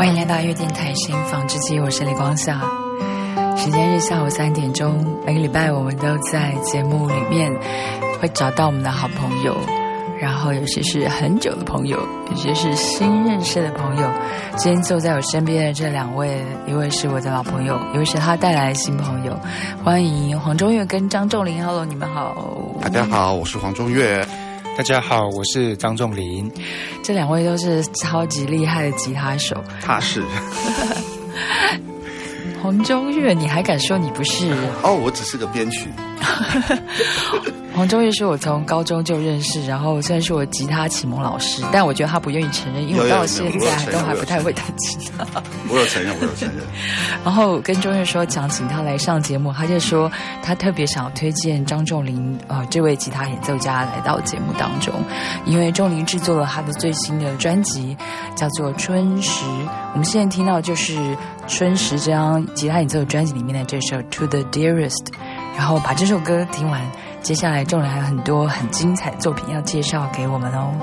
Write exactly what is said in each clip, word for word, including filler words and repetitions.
欢迎来到乐电台声音纺织机，我是李光夏。时间是下午三点钟，每个礼拜我们都在节目里面会找到我们的好朋友，然后有些是很久的朋友，有些是新认识的朋友。今天坐在我身边的这两位，一位是我的老朋友，一位是他带来的新朋友。欢迎黄中岳跟张仲林。 Hello， 你们好。 大家好，我是黄中岳。 大家好，我是张仲林。 这两位都是超级厉害的吉他手。 他是黄中岳，你还敢说你不是？ 哦，我只是个编曲。 黄中岳是我从高中就认识，然后虽然是我吉他启蒙老师，但我觉得他不愿意承认，因为我到现在都还不太会弹吉他。 我有承认，我有承认。 然后跟中岳说想请他来上节目，他就说他特别想推荐张仲林呃这位吉他演奏家来到节目当中，因为仲林制作了他的最新的专辑叫做《春时》，我们现在听到就是《春时》这张吉他演奏专辑里面的这首《To the Dearest》，然后把这首歌听完，接下来仲林还有很多很精彩的作品要介绍给我们哦。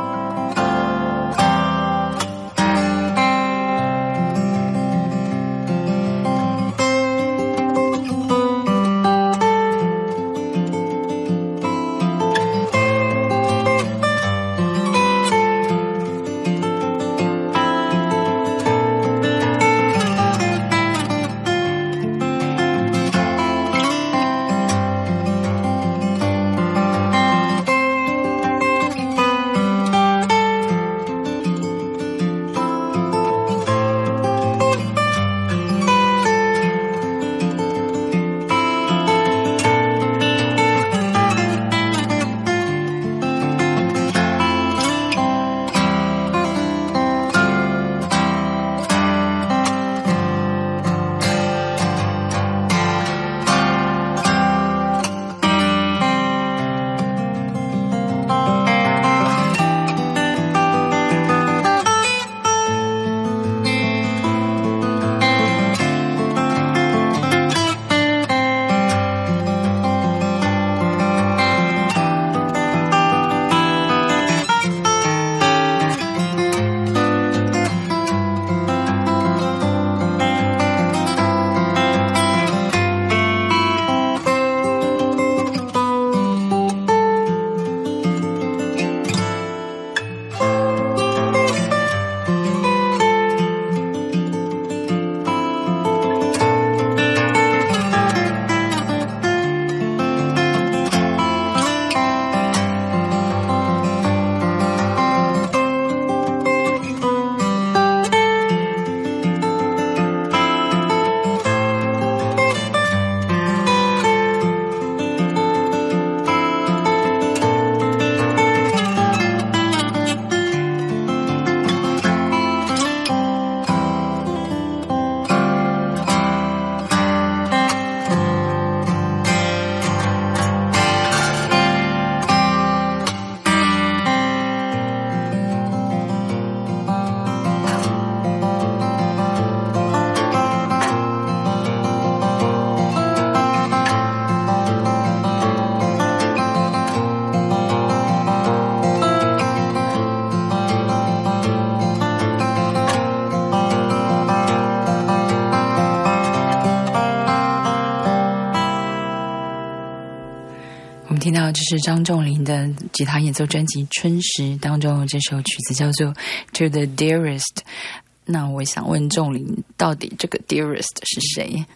听到这是张仲林的吉他演奏专辑《春时》当中这首曲子叫做《To the Dearest》。那我想问仲林，到底这个 Dearest 是谁？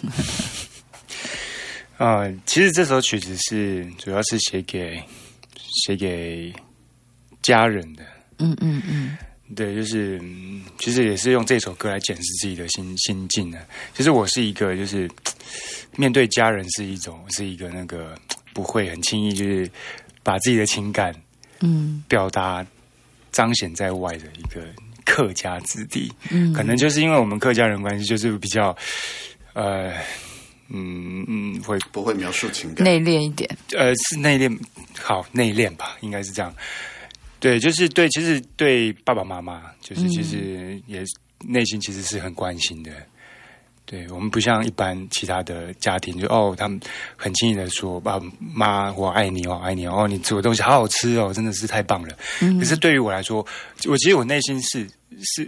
呃，其实这首曲子是主要是写给写给家人的。嗯嗯嗯，对，就是其实也是用这首歌来检视自己的心心境的。其实我是一个，就是面对家人是一种是一个那个。不会很轻易就是把自己的情感嗯表达彰显在外的一个客家子弟，嗯，可能就是因为我们客家人关系就是比较呃嗯嗯会不会描述情感， 内敛一点， 呃是内敛，好内敛吧，应该是这样。对，就是对，其实对爸爸妈妈就是其实也内心其实是很关心的。对，我们不像一般其他的家庭，就哦，他们很轻易的说爸妈我爱你，我爱你哦，你煮的东西好好吃哦，真的是太棒了。嗯、可是对于我来说，我其实我内心是是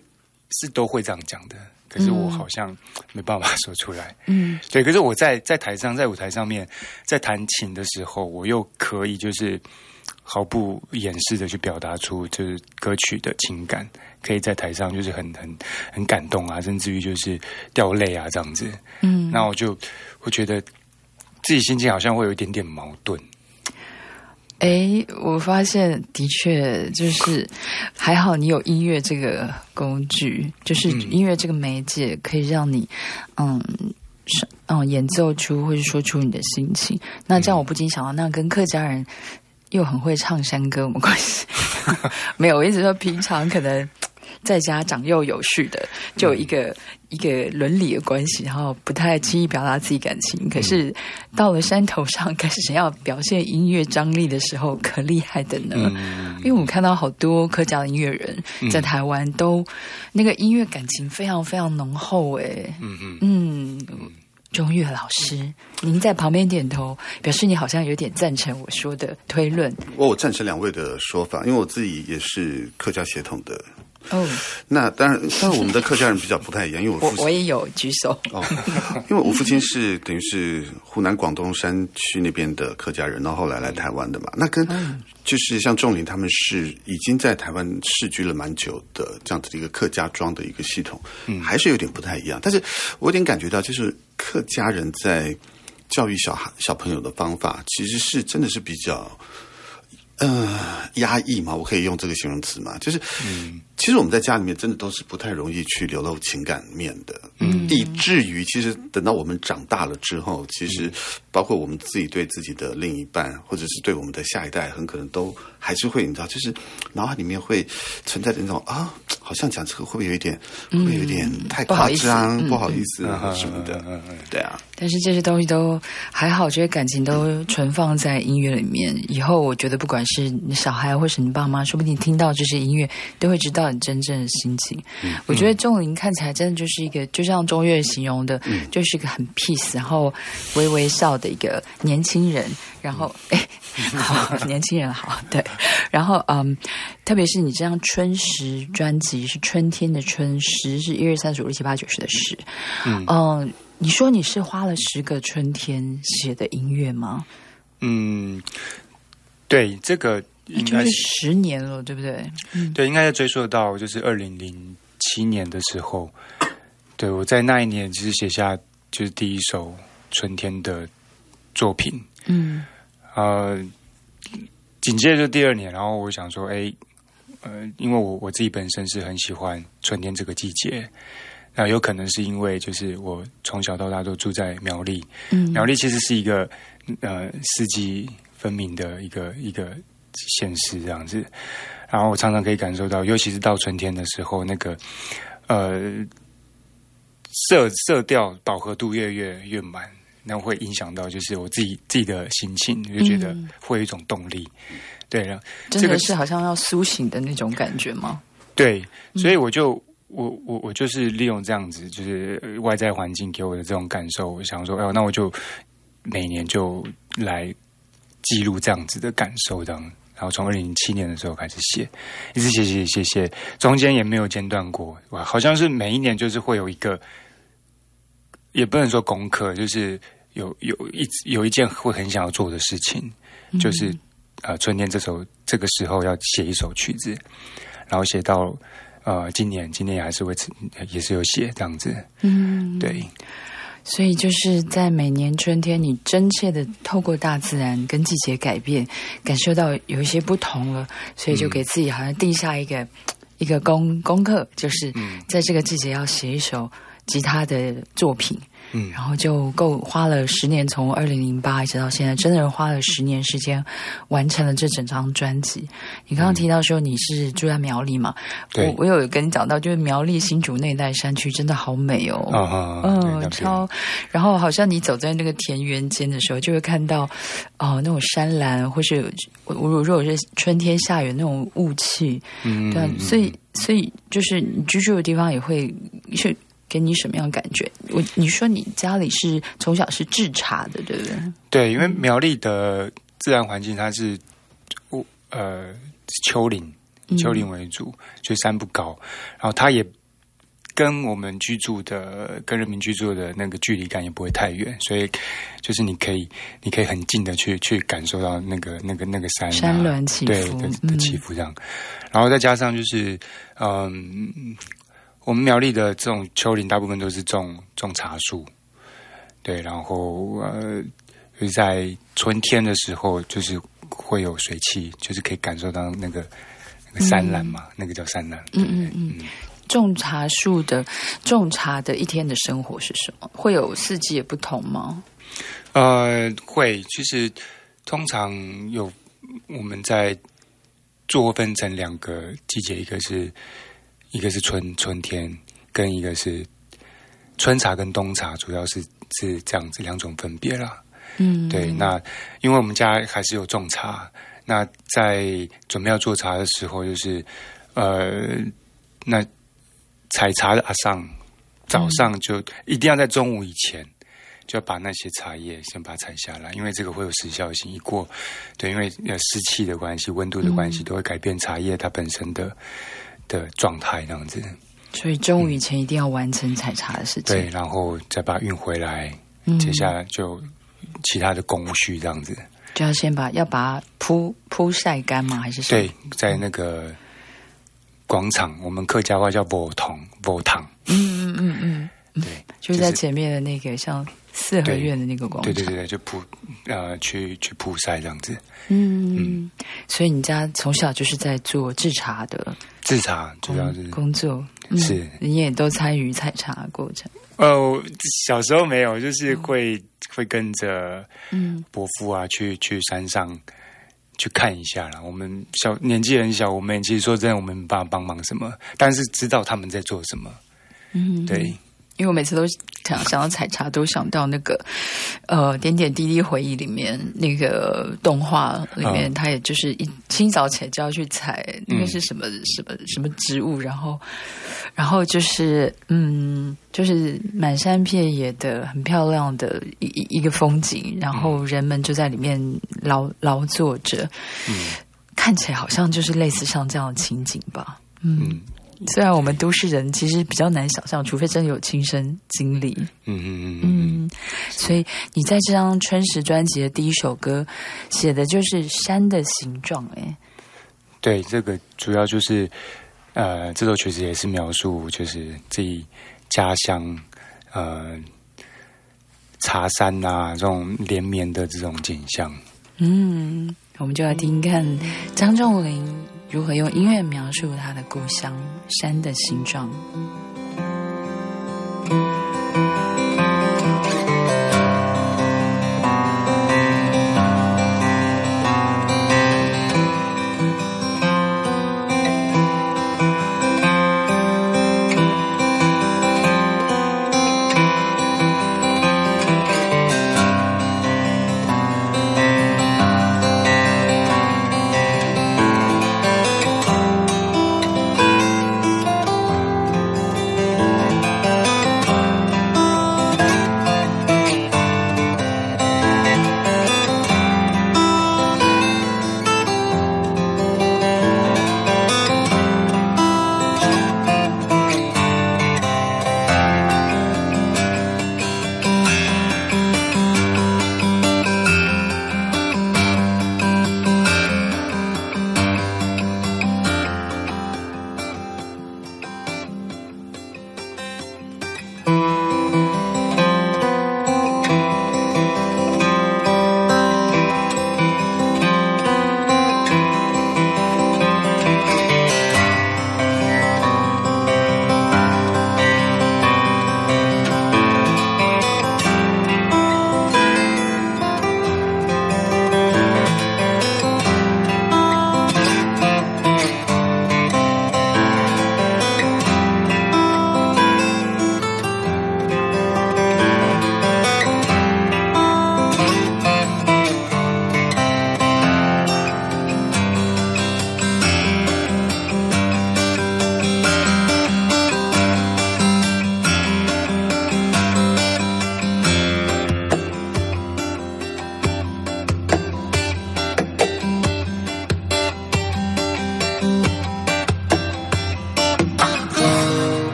是都会这样讲的，可是我好像没办法说出来。 嗯， 对。可是我在在台上，在舞台上面，在弹琴的时候，我又可以就是毫不掩饰的去表达出就是歌曲的情感，可以在台上就是很很很感动啊，甚至于就是掉泪啊这样子。嗯，那我就会觉得自己心情好像会有一点点矛盾。 哎，我发现的确就是还好你有音乐这个工具，就是音乐这个媒介可以让你嗯嗯演奏出或者说出你的心情。那这样我不禁想到，那跟客家人又很会唱山歌有没有关系？没有，我一直说平常可能在家长幼有序的，就有一个、嗯、一个伦理的关系，然后不太轻易表达自己感情。可是到了山头上开始要表现音乐张力的时候，可厉害的呢。嗯、因为我们看到好多客家的音乐人在台湾都、嗯、那个音乐感情非常非常浓厚，哎，嗯嗯嗯。中岳老师，您在旁边点头，表示你好像有点赞成我说的推论。 我赞成两位的说法，因为我自己也是客家血统的。 哦， 那当然，但我们的客家人比较不太一样，因为我父亲我我也有举手哦，因为我父亲是等于是湖南广东山区那边的客家人，然后后来来台湾的嘛。那跟就是像仲林他们是已经在台湾世居了蛮久的这样子的一个客家庄的一个系统，嗯，还是有点不太一样。但是我有点感觉到，就是客家人在教育小孩小朋友的方法，其实是真的是比较。呃，压抑嘛，我可以用这个形容词嘛，就是，嗯，其实我们在家里面真的都是不太容易去流露情感面的，嗯，以至于其实等到我们长大了之后，其实包括我们自己对自己的另一半，或者是对我们的下一代，很可能都还是会，你知道，就是脑海里面会存在的那种啊，好像讲这个会不会有一点，会不会有一点太夸张，不好意思啊什么的，对啊。 但是这些东西都还好，这些感情都存放在音乐里面。以后我觉得，不管是你小孩或是你爸妈，说不定听到这些音乐，都会知道你真正的心情。嗯、我觉得仲林看起来真的就是一个，就像中岳形容的，嗯、就是一个很 peace， 然后微微笑的一个年轻人。然后，哎，好，年轻人好，对。然后，嗯，特别是你这张春时专辑是春天的春，时是一二三四五六七八九十的十，嗯。嗯你说你是花了十个春天写的音乐吗？ 嗯，对，这个应该就是十年了，对不对？ 嗯、对，应该要追溯到就是二零零七年的时候，对我在那一年其实写下就是第一首春天的作品。嗯，呃，紧接着第二年，然后我想说，哎，呃，因为我我自己本身是很喜欢春天这个季节。那有可能是因为就是我从小到大都住在苗栗，嗯，苗栗其实是一个呃四季分明的一个一个县市这样子，然后我常常可以感受到，尤其是到春天的时候，那个呃色色调饱和度越越越满，那会影响到就是我自己自己的心情，就觉得会有一种动力，嗯、对了， 真的是好像要苏醒的那种感觉吗？ 对，所以我就。我我我就是利用这样子，就是外在环境给我的这种感受，我想说，哎，那我就每年就来记录这样子的感受，这样。然后从二零零七年的时候开始写，一直写写写写，中间也没有间断过。好像是每一年就是会有一个，也不能说功课，就是有有一有一件会很想要做的事情，嗯、就是呃春天这首这个时候要写一首曲子，然后写到。呃，今年今年也还是会也是有写这样子，嗯，对， 所以就是在每年春天，你真切的透过大自然跟季节改变，感受到有一些不同了，所以就给自己好像定下一个、嗯、一个功功课，就是在这个季节要写一首吉他的作品。嗯，然后就够花了十年，从二零零八一直到现在，真的花了十年时间完成了这整张专辑。你刚刚提到说你是住在苗栗嘛？ 对， 我我有跟你讲到，就是苗栗新竹那一带山区真的好美哦， 嗯嗯，嗯超。然后好像你走在那个田园间的时候，就会看到哦那种山岚，或是我如果是春天下雨那种雾气，嗯，对、啊，所以所以就是你居住的地方也会是。给你什么样的感觉？我你说你家里是从小是制茶的，对不对？ 对，因为苗栗的自然环境它是呃丘陵，丘陵为主，就山不高，然后它也跟我们居住的跟人民居住的那个距离感也不会太远，所以就是你可以你可以很近的去去感受到那个那个那个山、啊、 山峦起伏， 对 的, 的起伏这样、嗯，然后再加上就是嗯，我们苗栗的这种丘陵大部分都是种种茶树，对，然后呃，就是在春天的时候就是会有水汽，就是可以感受到那个。山岚嘛、嗯，那个叫山岚。 嗯嗯嗯。种茶树的种茶的一天的生活是什么？会有四季也不同吗？ 呃，会。其实通常有我们在做分成两个季节，一个是一个是春春天，跟一个是春茶跟冬茶，主要是是这样子两种分别啦。嗯，对。那因为我们家还是有种茶。那在准备要做茶的时候，就是呃，那采茶的阿桑早上就一定要在中午以前就要把那些茶叶先把它采下来，因为这个会有时效性。一过，对，因为呃湿气的关系、温度的关系，都会改变茶叶它本身的的状态，这样子。 所以中午以前一定要完成采茶的事情。 对，然后再把它运回来，嗯、接下来就其他的工序这样子。 就要先把要把它铺铺晒干吗？还是什么？ 对，在那个广场，我们客家话叫佛堂，佛堂。 嗯嗯嗯嗯，对，就是在前面的那个像四合院的那个广场。 对对对对，就铺呃去去铺晒这样子。 嗯嗯，所以你家从小就是在做制茶的， 制茶主要是工作， 嗯、是你也都参与采茶的过程。 哦，小时候没有，就是会、嗯、会跟着伯父啊、嗯、去去山上去看一下啦。我们小年纪很小，我们其实说真的，我们没办法帮忙什么，但是知道他们在做什么。嗯，对。 因为我每次都想想到采茶，都想到那个呃点点滴滴回忆里面那个动画里面，他、嗯、也就是一清早起来就要去采那个是什么、嗯、什么什么植物，然后然后就是嗯就是满山遍野的很漂亮的一一个风景，然后人们就在里面劳劳作着，嗯，看起来好像就是类似像这样的情景吧，嗯。嗯虽然我们都市人其实比较难想象，除非真的有亲身经历。嗯嗯嗯嗯。所以你在这张春时专辑的第一首歌写的就是山的形状，哎。 对，这个主要就是呃，这首曲子也是描述就是自己家乡呃茶山啊这种连绵的这种景象。嗯， 我们就来听看张仲林如何用音乐描述他的故乡山的形状。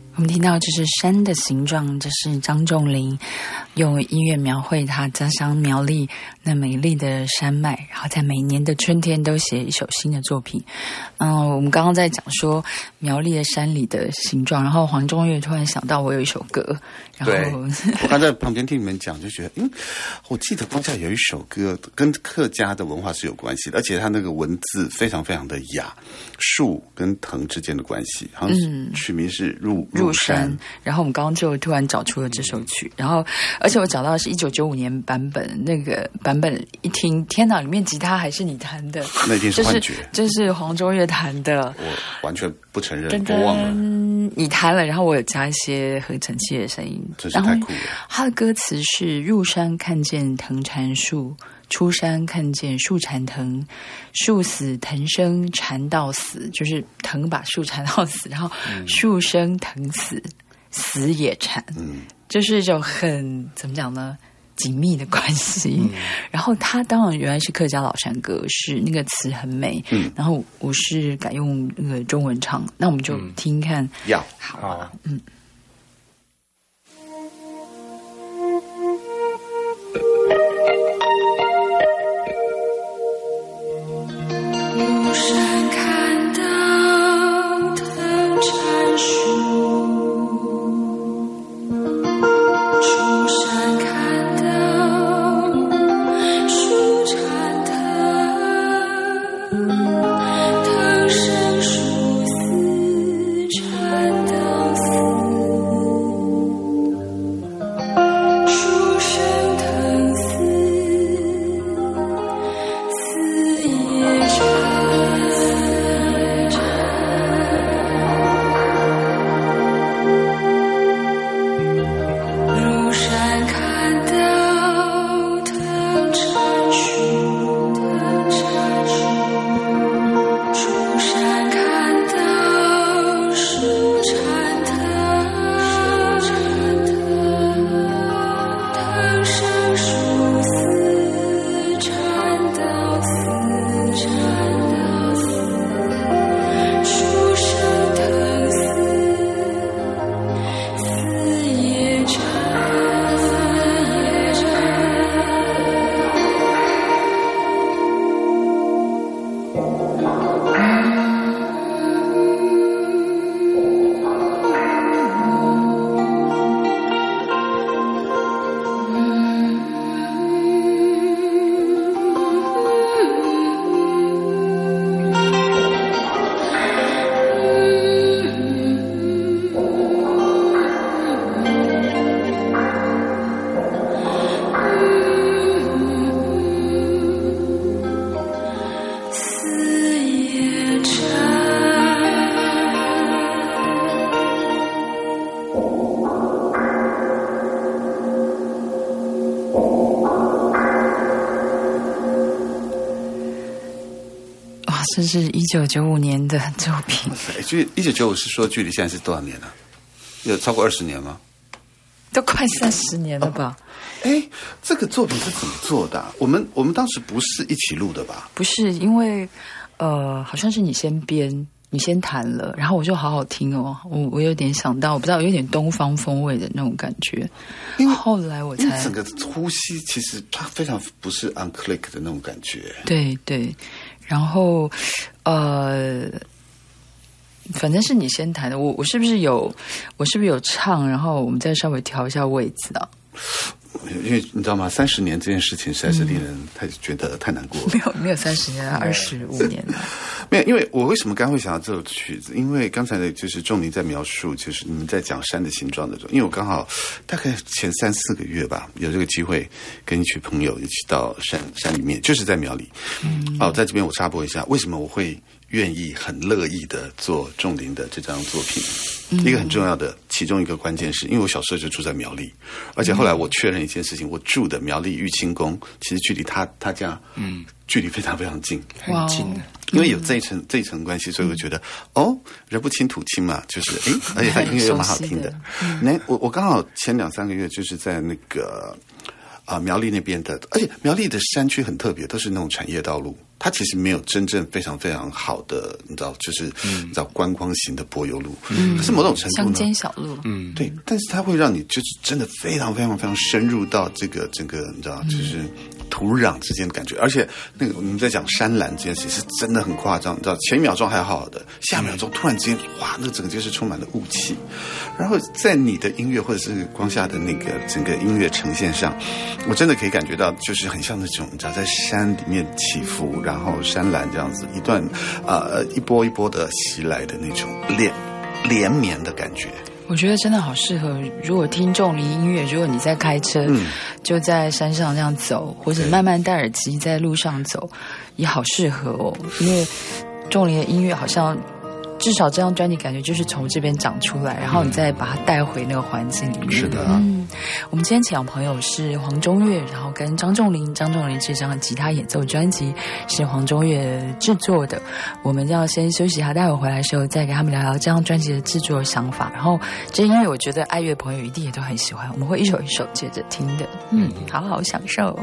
我们听到这是山的形状，这是张仲林用音乐描绘他家乡苗栗那美丽的山脉，然后在每年的春天都写一首新的作品。嗯，我们刚刚在讲说苗栗的山里的形状，然后黄中岳突然想到我有一首歌，然后我刚在旁边听你们讲，就觉得嗯，我记得光下有一首歌跟客家的文化是有关系的，而且它那个文字非常非常的雅，树跟藤之间的关系，好像是取名是入入山。 然后我们刚刚就突然找出了这首曲，然后而且我找到的是一九九五年版本，那个版本一听，天哪，里面吉他还是你弹的， 那一定是幻觉， 这、就是就是黄中岳弹的， 我完全不承认，我忘了你弹了，然后我有加一些合成器的声音， 真是太酷了。 他的歌词是入山看见藤缠树，出山看见树缠藤，树死藤生缠到死，就是藤把树缠到死，然后树生藤死，死也缠，嗯，就是一种很怎么讲呢，紧密的关系。嗯、然后他当然原来是客家老山歌，是那个词很美，嗯，然后我是改用那个中文唱，那我们就听看， 要、嗯、 好啊，嗯。 入山看到藤缠树，出山看到树缠藤，藤生树死缠到死，树生藤死，死也缠。 这是一九九五年的作品。 就一九九五是说距离现在是多少年了、啊？有超过二十年吗？ 都快三十年了吧？ 哎、哦，这个作品是怎么做的、啊？我们我们当时不是一起录的吧？ 不是，因为呃，好像是你先编，你先弹了，然后我就好好听哦。我我有点想到，我不知道有点东方风味的那种感觉。因为后来我才整个呼吸，其实它非常不是 on click 的那种感觉。 对对。然后，呃，反正是你先弹的，我我是不是有，我是不是有唱？然后我们再稍微调一下位置啊？ 因为你知道吗？三十年这件事情实在是令人太、嗯、觉得太难过了。 没有没有三十年了，二十五年了。 没有，因为我为什么刚刚会想到这首曲子？因为刚才的就是仲林在描述，就是你们在讲山的形状的时候，因为我刚好大概前三四个月吧，有这个机会跟一群朋友一起到山山里面，就是在苗栗。嗯，哦，在这边我插播一下，为什么我会愿意很乐意的做仲林的这张作品？嗯、一个很重要的其中一个关键是，因为我小时候就住在苗栗，而且后来我确认一件事情，我住的苗栗玉清宫其实距离他他家嗯距离非常非常近， 很近的。 因为有这一层、嗯、这一层关系，所以我觉得、嗯、哦，人不亲土亲嘛，就是哎，而且他音乐又蛮好听的。那、嗯、我我刚好前两三个月就是在那个啊、呃、苗栗那边的，而且苗栗的山区很特别，都是那种产业道路。 它其实没有真正非常非常好的，你知道，就是你知道观光型的柏油路，嗯，可是某种程度呢， 乡间小路， 嗯，对，但是它会让你就是真的非常非常非常深入到这个整个，你知道，就是土壤之间的感觉，而且那个我们在讲山岚这件事情是真的很夸张，你知道，前一秒钟还好好的，下一秒钟突然之间，哇，那整个就是充满了雾气，然后在你的音乐或者是光下的那个整个音乐呈现上，我真的可以感觉到，就是很像那种你知道在山里面起伏，然后山岚这样子一段呃一波一波的袭来的那种连连绵的感觉。 我觉得真的好适合，如果听仲林音乐，如果你在开车，嗯，就在山上这样走，或者慢慢戴耳机在路上走，也好适合哦。因为仲林的音乐好像至少这张专辑感觉就是从这边长出来，然后你再把它带回那个环境里面。 是的， 嗯，我们今天请的朋友是黄中岳，然后跟张仲林，张仲林这张吉他演奏专辑是黄中岳制作的。我们要先休息一下，待会回来的时候再跟他们聊聊这张专辑的制作想法。然后这音乐我觉得爱乐朋友一定也都很喜欢，我们会一首一首接着听的，嗯，好好享受。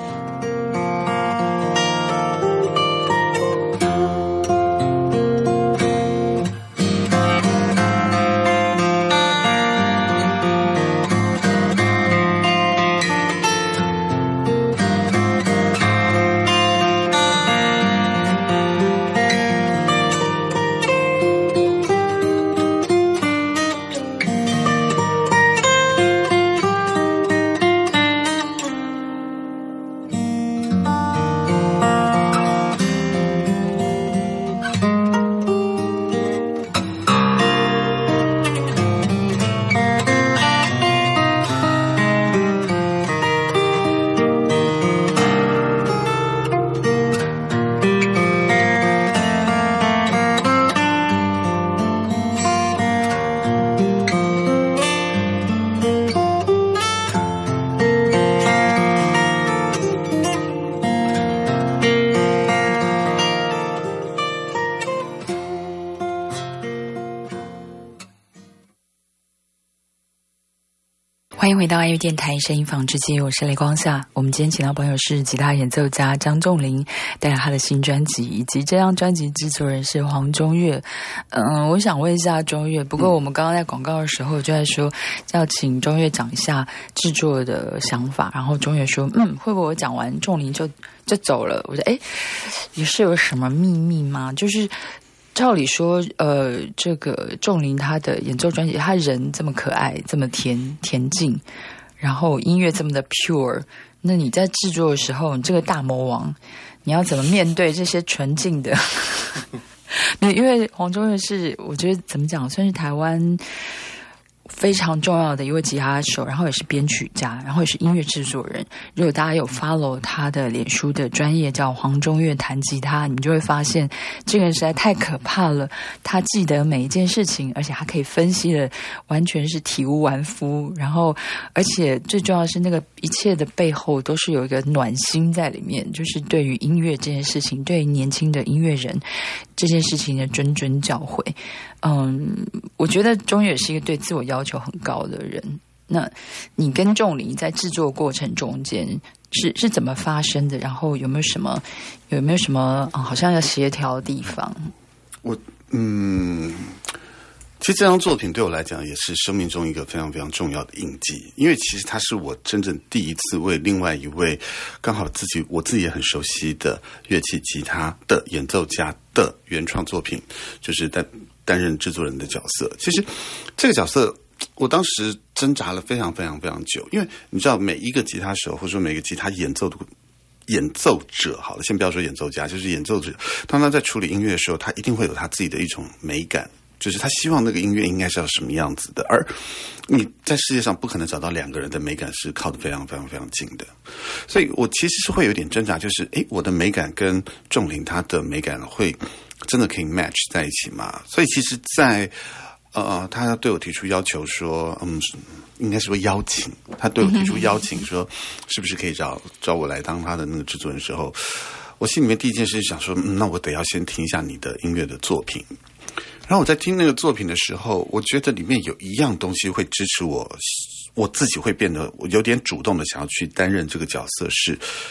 欢迎回到爱乐电台声音纺织机，我是雷光夏。我们今天请到朋友是吉他演奏家张仲林，带来他的新专辑，以及这张专辑制作人是黄中岳。嗯，我想问一下中岳，不过我们刚刚在广告的时候就在说要请中岳讲一下制作的想法，然后中岳说，嗯，会不会我讲完仲林就就走了？我说，哎，也是有什么秘密吗？就是照理说，呃，这个仲林他的演奏专辑，他人这么可爱，这么甜恬静，然后音乐这么的 pure， 那你在制作的时候，你这个大魔王，你要怎么面对这些纯净的？因为黄中岳是我觉得怎么讲，算是台湾非常重要的一位吉他手，然后也是编曲家，然后也是音乐制作人。如果大家有 follow 他的脸书的专业叫黄中岳弹吉他，你就会发现这个人实在太可怕了。他记得每一件事情，而且他可以分析的完全是体无完肤，然后而且最重要的是那个一切的背后都是有一个暖心在里面，就是对于音乐这件事情，对于年轻的音乐人这件事情的谆谆教诲。嗯，我觉得中岳是一个对自我要求很高的人。那你跟仲林在制作过程中间是是怎么发生的？然后有没有什么有没有什么、嗯、好像要协调的地方？ 我嗯，其实这张作品对我来讲也是生命中一个非常非常重要的印记，因为其实它是我真正第一次为另外一位刚好自己我自己也很熟悉的乐器吉他的演奏家的原创作品，就是在担任制作人的角色。其实这个角色我当时挣扎了非常非常非常久，因为你知道每一个吉他手或者说每个吉他演奏的演奏者，好了，先不要说演奏家，就是演奏者，当他在处理音乐的时候，他一定会有他自己的一种美感，就是他希望那个音乐应该是要什么样子的，而你在世界上不可能找到两个人的美感是靠得非常非常非常近的。所以我其实是会有点挣扎，就是诶，我的美感跟仲林他的美感会真的可以 match 在一起吗？所以其实在呃，他对我提出要求说，嗯，应该是说邀请，他对我提出邀请说，是不是可以找找我来当他的那个制作人的时候，我心里面第一件事情想说，嗯，那我得要先听一下你的音乐的作品。然后我在听那个作品的时候，我觉得里面有一样东西会支持我，我自己会变得我有点主动的想要去担任这个角色是，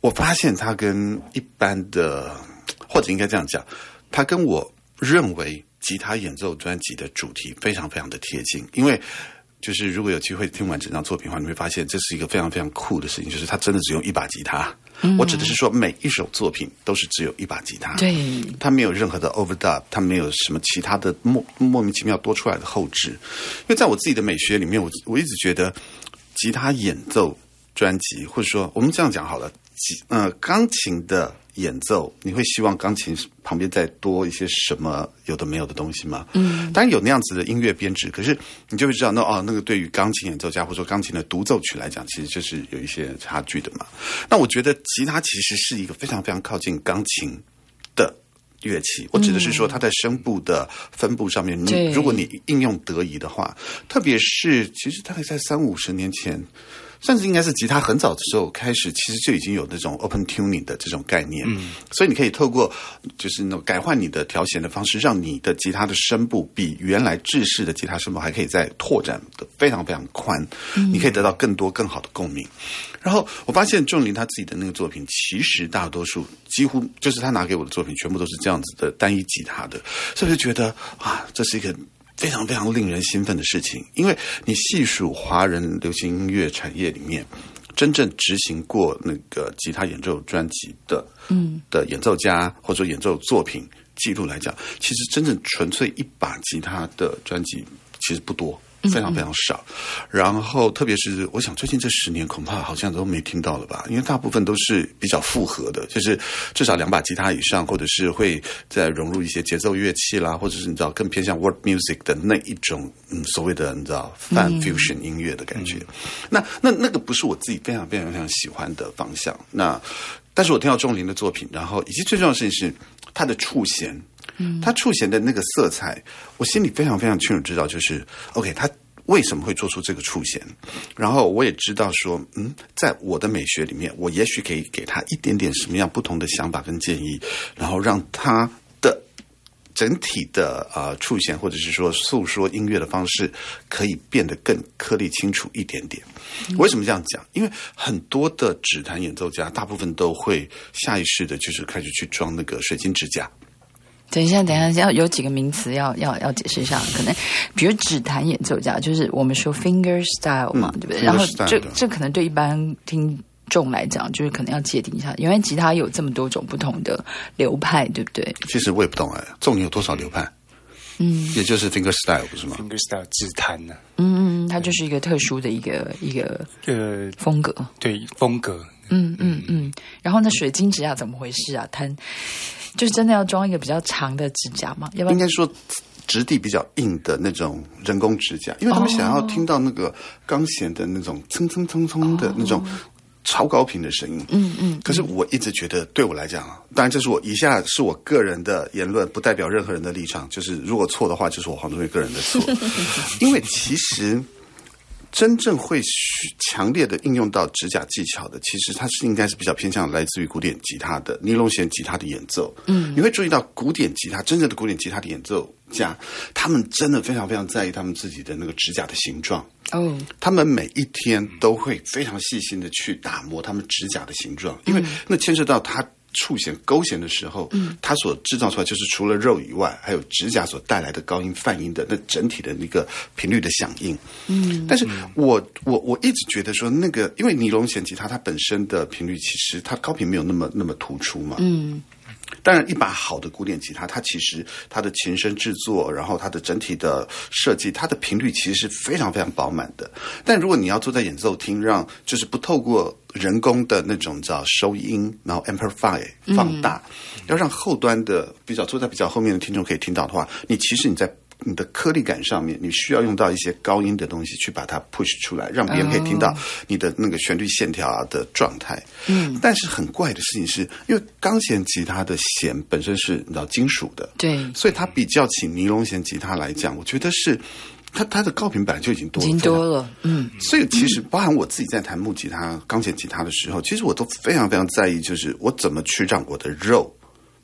我发现它跟一般的，或者应该这样讲，它跟我认为吉他演奏专辑的主题非常非常的贴近，因为就是如果有机会听完整张作品的话，你会发现这是一个非常非常酷的事情，就是它真的只用一把吉他。嗯、我指的是说每一首作品都是只有一把吉他， 对， 它没有任何的 overdub， 它没有什么其他的莫莫名其妙多出来的后置。因为在我自己的美学里面，我我一直觉得吉他演奏专辑，或者说我们这样讲好了，呃，钢琴的演奏，你会希望钢琴旁边再多一些什么有的没有的东西吗？嗯，当然有那样子的音乐编制，可是你就会知道，那哦，那个对于钢琴演奏家或者说钢琴的独奏曲来讲，其实就是有一些差距的嘛。那我觉得吉他其实是一个非常非常靠近钢琴的乐器，我指的是说它在声部的分布上面，你如果你应用得宜的话，特别是其实大概在三五十年前。甚至应该是吉他很早的时候开始，其实就已经有那种 open tuning 的这种概念，嗯，所以你可以透过就是那种改换你的调弦的方式，让你的吉他的声部比原来制式的吉他声部还可以再拓展的非常非常宽，嗯，你可以得到更多更好的共鸣。然后我发现仲林他自己的那个作品，其实大多数几乎就是他拿给我的作品，全部都是这样子的单一吉他的，所以我就觉得啊，这是一个非常非常令人兴奋的事情，因为你细数华人流行音乐产业里面真正执行过那个吉他演奏专辑的，嗯，的演奏家或者说演奏作品记录来讲，其实真正纯粹一把吉他的专辑其实不多。非常非常少，然后特别是我想最近这十年恐怕好像都没听到了吧，因为大部分都是比较复合的，就是至少两把吉他以上，或者是会再融入一些节奏乐器啦，或者是你知道更偏向 world music 的那一种嗯所谓的你知道 fan fusion 音乐的感觉。嗯、那那那个不是我自己非常非常非常喜欢的方向。那但是我听到仲林的作品，然后以及最重要的事情是他的触弦。嗯，他触弦的那个色彩，我心里非常非常清楚知道，就是 OK， 他为什么会做出这个触弦，然后我也知道说，嗯，在我的美学里面，我也许可以给他一点点什么样不同的想法跟建议，然后让他的整体的呃触弦或者是说诉说音乐的方式可以变得更颗粒清楚一点点。嗯、为什么这样讲？因为很多的指弹演奏家，大部分都会下意识的就是开始去装那个水晶指甲。 等一下，等一下，要有几个名词要要要解释一下。可能比如指弹演奏家，就是我们说 finger style 嘛，嗯、对不对？然后这这可能对一般听众来讲，就是可能要界定一下，因为吉他有这么多种不同的流派，对不对？ 其实我也不懂哎，仲林有多少流派？嗯，也就是 finger style 不是吗 ？finger style 指弹呢、啊？ 嗯嗯，它就是一个特殊的一个一个呃风格， 对风格。 嗯嗯嗯，然后呢，水晶指甲怎么回事啊？弹就是真的要装一个比较长的指甲吗？要不然应该说质地比较硬的那种人工指甲，因为他们想要听到那个钢弦的那种蹭蹭蹭蹭的那种超高频的声音。嗯嗯。可是我一直觉得，对我来讲，当然这是我以下是我个人的言论，不代表任何人的立场。就是如果错的话，就是我黄宗岳个人的错。因为其实真正会强烈的应用到指甲技巧的，其实它是应该是比较偏向来自于古典吉他的尼龙弦吉他的演奏。嗯，你会注意到古典吉他真正的古典吉他的演奏家，他们真的非常非常在意他们自己的那个指甲的形状。哦，他们每一天都会非常细心的去打磨他们指甲的形状，因为那牵涉到他触弦勾弦的时候，嗯，它所制造出来就是除了肉以外，还有指甲所带来的高音泛音的那整体的那个频率的响应。嗯，但是我我我一直觉得说，那个因为尼龙弦吉他它本身的频率其实它高频没有那么那么突出嘛。嗯。当然，一把好的古典吉他，它其实它的琴声制作，然后它的整体的设计，它的频率其实是非常非常饱满的。但如果你要坐在演奏厅，让就是不透过人工的那种叫收音，然后 amplify 放大，嗯、要让后端的比较坐在比较后面的听众可以听到的话，你其实你在你的颗粒感上面，你需要用到一些高音的东西去把它 push 出来，让别人可以听到你的那个旋律线条啊的状态。嗯，但是很怪的事情是，因为钢弦吉他的弦本身是你知道金属的， 对， 所以它比较起尼龙弦吉他来讲，我觉得是它它的高频本来就已经多了， 已经多了。嗯， 所以其实包含我自己在弹木吉他、钢弦吉他的时候，其实我都非常非常在意，就是我怎么去让我的肉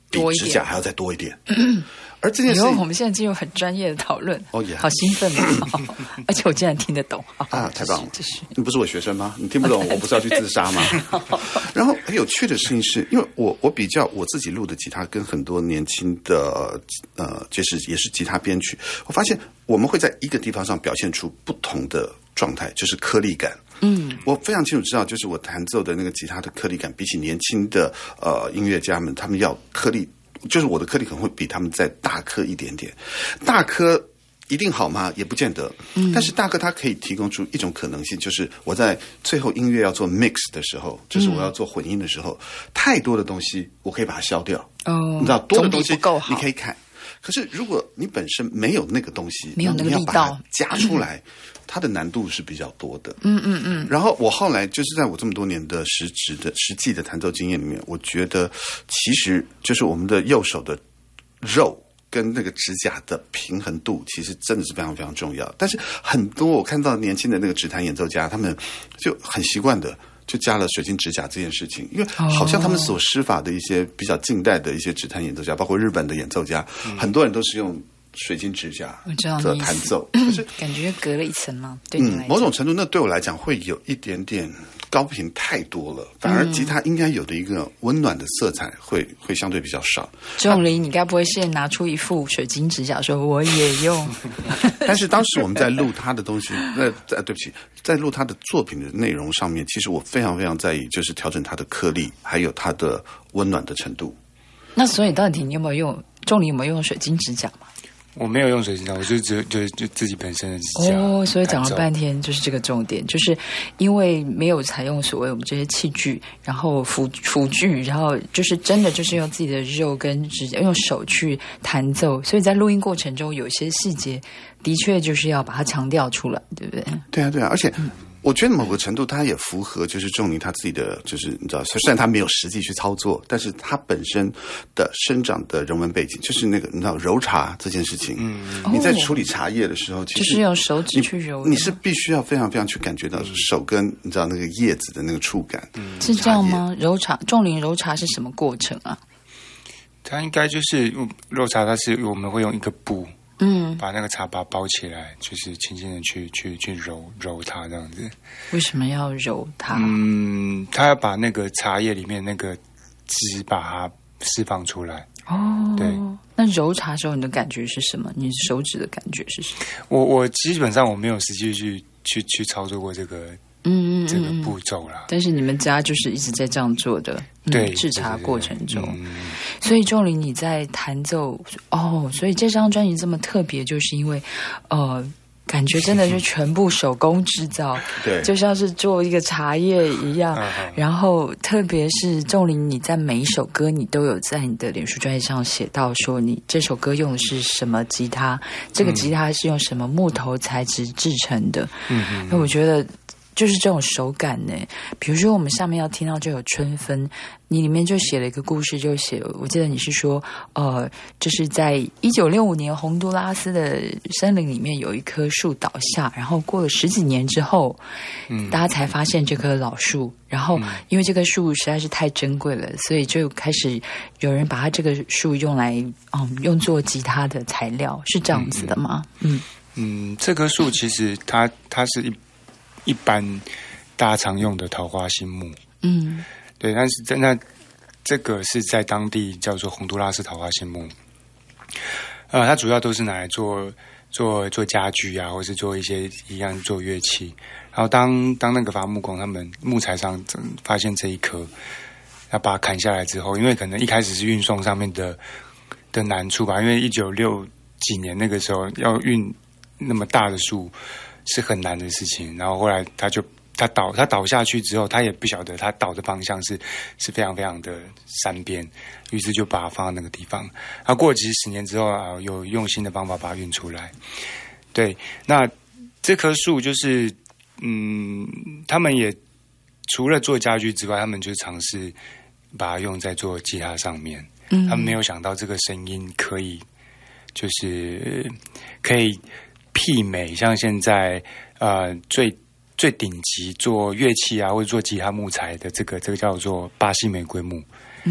比指甲还要再多一点。而这件事情， 我们现在进入很专业的讨论， 哦耶， 好兴奋哦！而且我竟然听得懂啊，太棒了！ 这是你不是我学生吗？你听不懂，我不是要去自杀吗？然后很有趣的事情是，因为我我比较我自己录的吉他跟很多年轻的呃，就是也是吉他编曲，我发现我们会在一个地方上表现出不同的状态，就是颗粒感。嗯，我非常清楚知道，就是我弹奏的那个吉他的颗粒感，比起年轻的呃音乐家们，他们要颗粒。就是我的颗粒可能会比他们再大颗一点点，大颗一定好吗？也不见得。嗯，但是大颗它可以提供出一种可能性，就是我在最后音乐要做 mix 的时候，就是我要做混音的时候，嗯、太多的东西我可以把它消掉。哦，你知道多的东西你可以砍。可是如果你本身没有那个东西， 没有那个力道加出来。嗯，它的难度是比较多的， 嗯嗯嗯。 然后我后来就是在我这么多年的实质的实际的弹奏经验里面，我觉得其实就是我们的右手的肉跟那个指甲的平衡度，其实真的是非常非常重要。但是很多我看到年轻的那个指弹演奏家，他们就很习惯的就加了水晶指甲这件事情，因为好像他们所施法的一些比较近代的一些指弹演奏家，包括日本的演奏家，嗯、很多人都是用水晶指甲的弹奏，可是感觉隔了一层嘛。对你来讲， 嗯，某种程度那对我来讲会有一点点高频太多了，反而吉他应该有的一个温暖的色彩会会相对比较少。 仲林，你该不会是拿出一副水晶指甲说我也用？ 但是当时我们在录他的东西，那呃对不起，在录他的作品的内容上面，其实我非常非常在意，就是调整它的颗粒，还有它的温暖的程度。 那所以到底你有没有用？仲林有没有用水晶指甲嘛？ 我没有用水晶指甲，我就只就就自己本身的指甲。 哦，所以讲了半天就是这个重点，就是因为没有采用所谓我们这些器具，然后辅辅具，然后就是真的就是用自己的肉跟指甲，用手去弹奏，所以在录音过程中有些细节的确就是要把它强调出来，对不对？ 对啊，对啊，而且。嗯，我觉得某个程度，它也符合就是仲林他自己的，就是你知道，虽然他没有实际去操作，但是他本身的生长的人文背景，就是那个你知道揉茶这件事情。嗯，你在处理茶叶的时候，其实就是用手指去揉你，你是必须要非常非常去感觉到手跟你知道那个叶子的那个触感。 嗯，是这样吗？揉茶，仲林揉茶是什么过程啊？ 它应该就是揉茶，它是我们会用一个布。嗯，把那个茶把包起来，就是轻轻的去去去揉揉它这样子。 为什么要揉它？ 嗯，他要把那个茶叶里面那个汁把它释放出来。 哦， 对。 那揉茶的时候你的感觉是什么？你手指的感觉是什么？ 我我基本上我没有实际去去去操作过这个。嗯嗯，这个步骤啦， 但是你们家就是一直在这样做的， 对， 嗯、制茶过程中， 嗯、 所以仲林你在弹奏哦，所以这张专辑这么特别，就是因为呃，感觉真的是全部手工制造， 对， 就像是做一个茶叶一样。 嗯、 然后特别是仲林，你在每一首歌你都有在你的脸书专页上写到说，你这首歌用的是什么吉他，这个吉他是用什么木头材质制成的。嗯，那我觉得。就是这种手感呢，比如说我们下面要听到就有春分，你里面就写了一个故事，就写我记得你是说，呃，就是在一九六五年洪都拉斯的森林里面有一棵树倒下，然后过了十几年之后，嗯，大家才发现这棵老树，然后因为这棵树实在是太珍贵了，所以就开始有人把它这个树用来嗯用作吉他的材料，是这样子的吗？嗯嗯，这棵树其实它它是一。一般大家常用的桃花心木，嗯，对，但是那这个是在当地叫做洪都拉斯桃花心木，呃，它主要都是拿来做做做家具啊，或是做一些一样做乐器。然后当当那个伐木工他们木材上发现这一棵，要把它砍下来之后，因为可能一开始是运送上面的的难处吧，因为一九六几年那个时候要运那么大的树。是很难的事情，然后后来他就他倒他倒下去之后，他也不晓得他倒的方向是是非常非常的山边，于是就把它放到那个地方。然后过了几十年之后啊，有用新的方法把它运出来。对，那这棵树就是嗯，他们也除了做家具之外，他们就尝试把它用在做吉他上面。嗯，他们没有想到这个声音可以就是可以。媲美像现在呃最最顶级做乐器啊或者做吉他木材的这个这个叫做巴西玫瑰木，嗯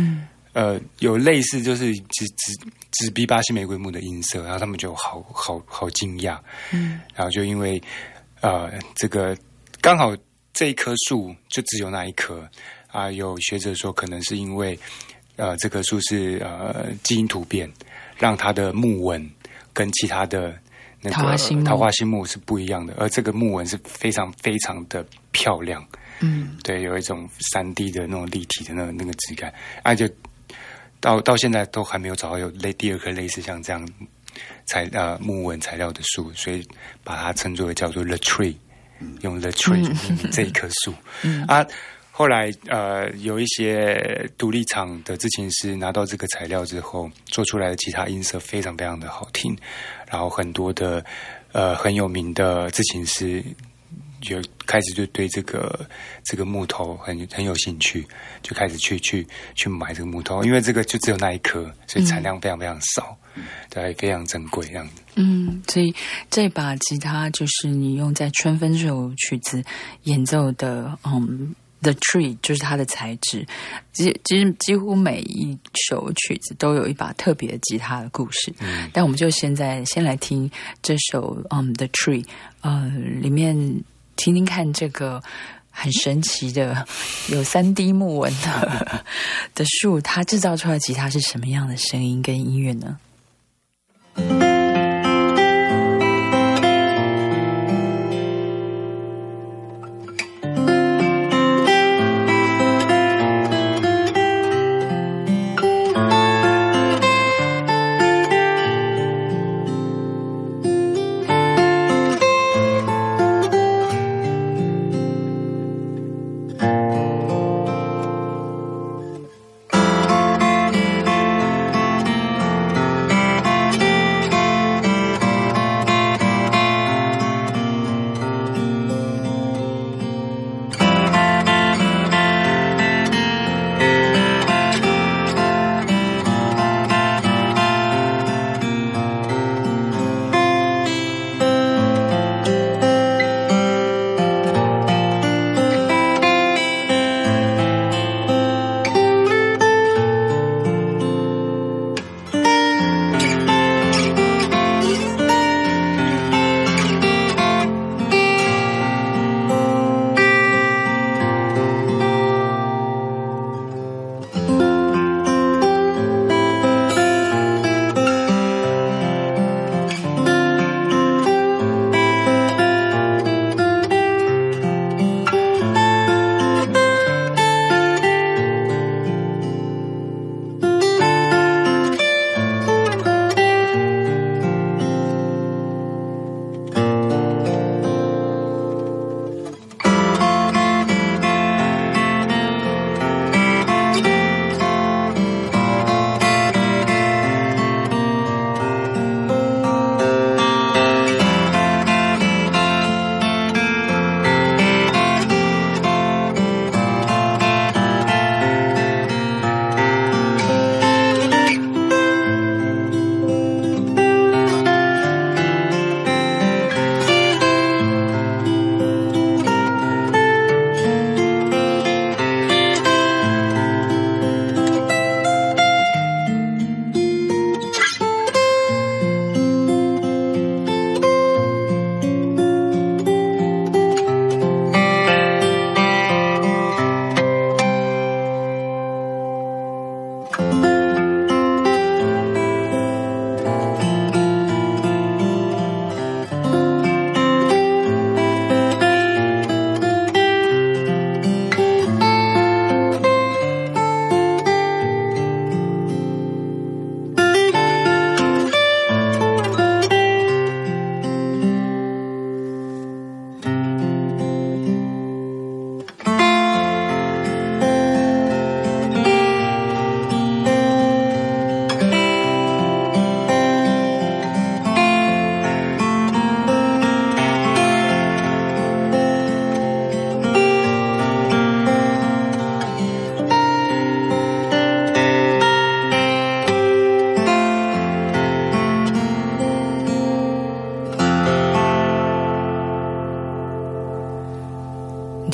呃有类似就是纸纸纸逼巴西玫瑰木的音色，然后他们就好好好惊讶，嗯，然后就因为呃这个刚好这一棵树就只有那一棵啊，有学者说可能是因为呃这棵树是呃基因突变，让它的木纹跟其他的那个桃花心木桃花心木是不一样的，而这个木纹是非常非常的漂亮。嗯，对，有一种三 D 的那种立体的那个那个质感，啊，就到到现在都还没有找到有类第二棵类似像这样材呃木纹材料的树，所以把它称作为叫做 The Tree， 用 The Tree 命名这一棵树。嗯啊，后来呃有一些独立厂的制琴师拿到这个材料之后，做出来的吉他音色非常非常的好听，然后很多的呃很有名的制琴师。就开始就对这个这个木头很很有兴趣，就开始去去去买这个木头，因为这个就只有那一颗，所以产量非常非常少，嗯、对，非常珍贵这样子。嗯， 所以这把吉他就是你用在《春分》这首曲子演奏的，嗯。The Tree 就是它的材质，其其实几乎每一首曲子都有一把特别的吉他的故事。嗯，但我们就现在先来听这首嗯 The Tree， 呃，里面听听看这个很神奇的有三 D 木纹的的树，它制造出来的吉他是什么样的声音跟音乐呢？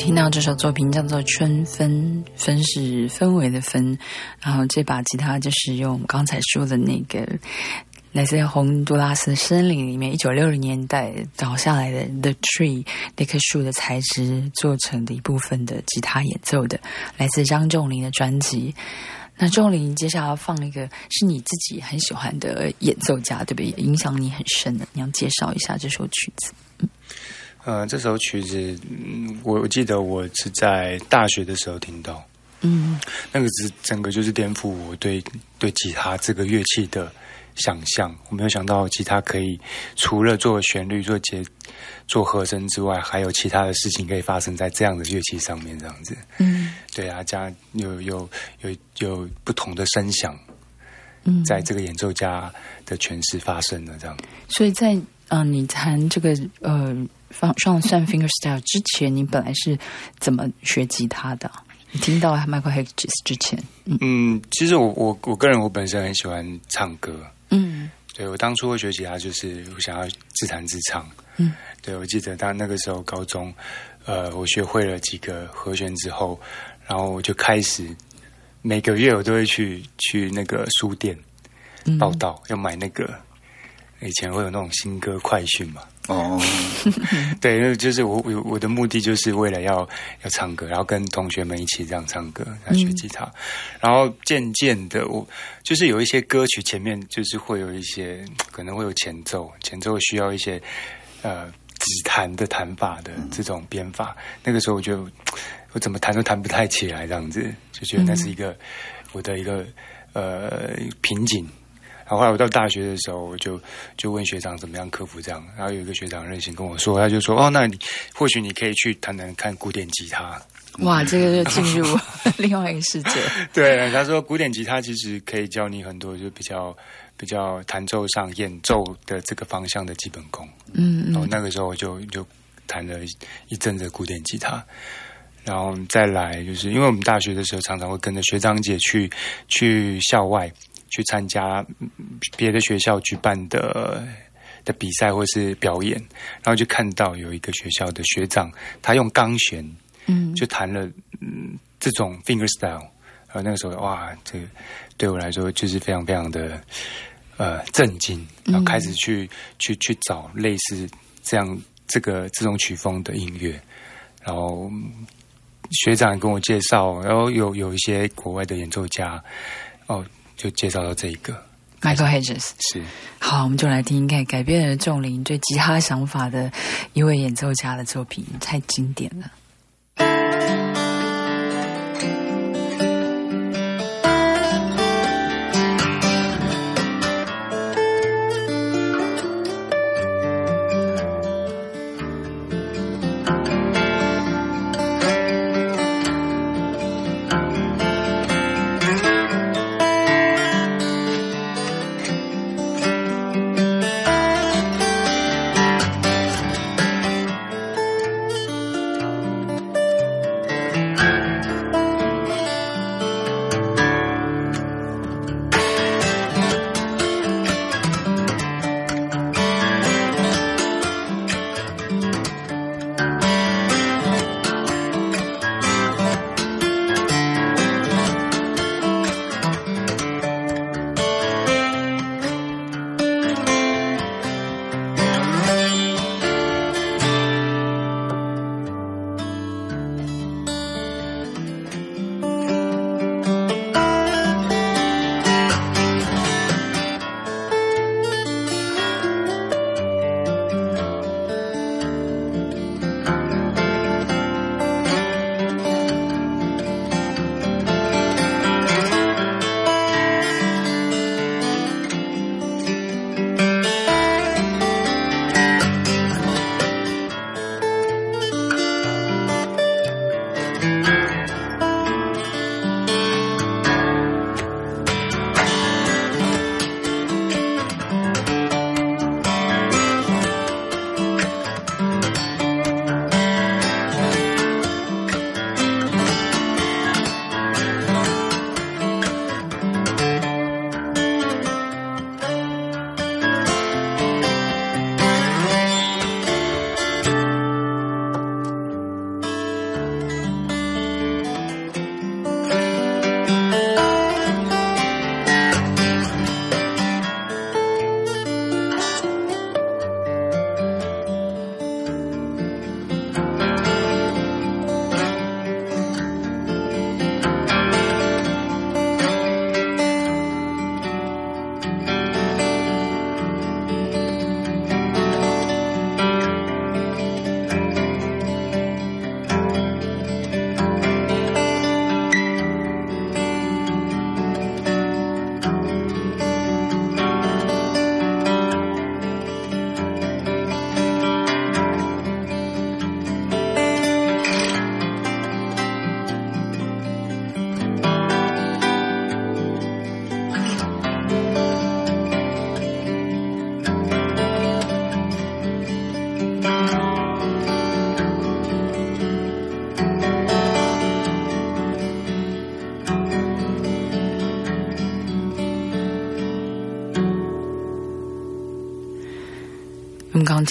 听到这首作品叫做《春分》，分是氛围的分，然后这把吉他就是用刚才说的那个来自洪都拉斯森林里面一九六零年代倒下来的 The Tree 那棵树的材质做成的一部分的吉他演奏的，来自张仲林的专辑。那仲林接下来要放一个是你自己很喜欢的演奏家，对不对？影响你很深的，你要介绍一下这首曲子。嗯， 呃，这首曲子，嗯、我我记得我是在大学的时候听到， 嗯， 那个是整个就是颠覆我对对吉他这个乐器的想象。我没有想到吉他可以除了做旋律、做节、做和声之外，还有其他的事情可以发生在这样的乐器上面，这样子。嗯，对啊，加有有有有不同的声响，嗯，在这个演奏家的诠释发生了这样。 所以在呃，你弹这个呃放上算 fingerstyle 之前，你本来是怎么学吉他的？你听到 Michael Hedges 之前，嗯， 嗯其实我我我个人我本身很喜欢唱歌，嗯，对我当初会学吉他就是我想要自弹自唱，嗯，对我记得当那个时候高中，呃，我学会了几个和弦之后，然后我就开始每个月我都会去去那个书店报到，要买那个。以前会有那种新歌快讯嘛？哦，对，就是我我我的目的就是为了要要唱歌，然后跟同学们一起这样唱歌，要学吉他，嗯、然后渐渐的，我就是有一些歌曲前面就是会有一些可能会有前奏，前奏需要一些呃指弹的弹法的这种编法，那个时候我就我怎么弹都弹不太起来，这样子就觉得那是一个、嗯、我的一个呃瓶颈。然后后来我到大学的时候，我就就问学长怎么样克服这样。然后有一个学长热心跟我说，他就说：“哦，那你或许你可以去谈谈看古典吉他。” 哇，这个就进入另外一个世界。 对，他说古典吉他其实可以教你很多，就比较比较弹奏上演奏的这个方向的基本功。嗯嗯。然后那个时候我就就弹了一阵子古典吉他。然后再来就是因为我们大学的时候常常会跟着学长姐去去校外。去参加别的学校举办的的比赛或是表演，然后就看到有一个学校的学长，他用钢弦，嗯，就弹了嗯这种 fingerstyle， 然后那个时候哇，这个对我来说就是非常非常的呃震惊，然后开始去、嗯、去去找类似这样这个这种曲风的音乐，然后学长跟我介绍，然后有有一些国外的演奏家，哦。就介绍到这一个 Michael Hedges 是好，我们就来听听看改变了仲林对吉他想法的一位演奏家的作品，太经典了。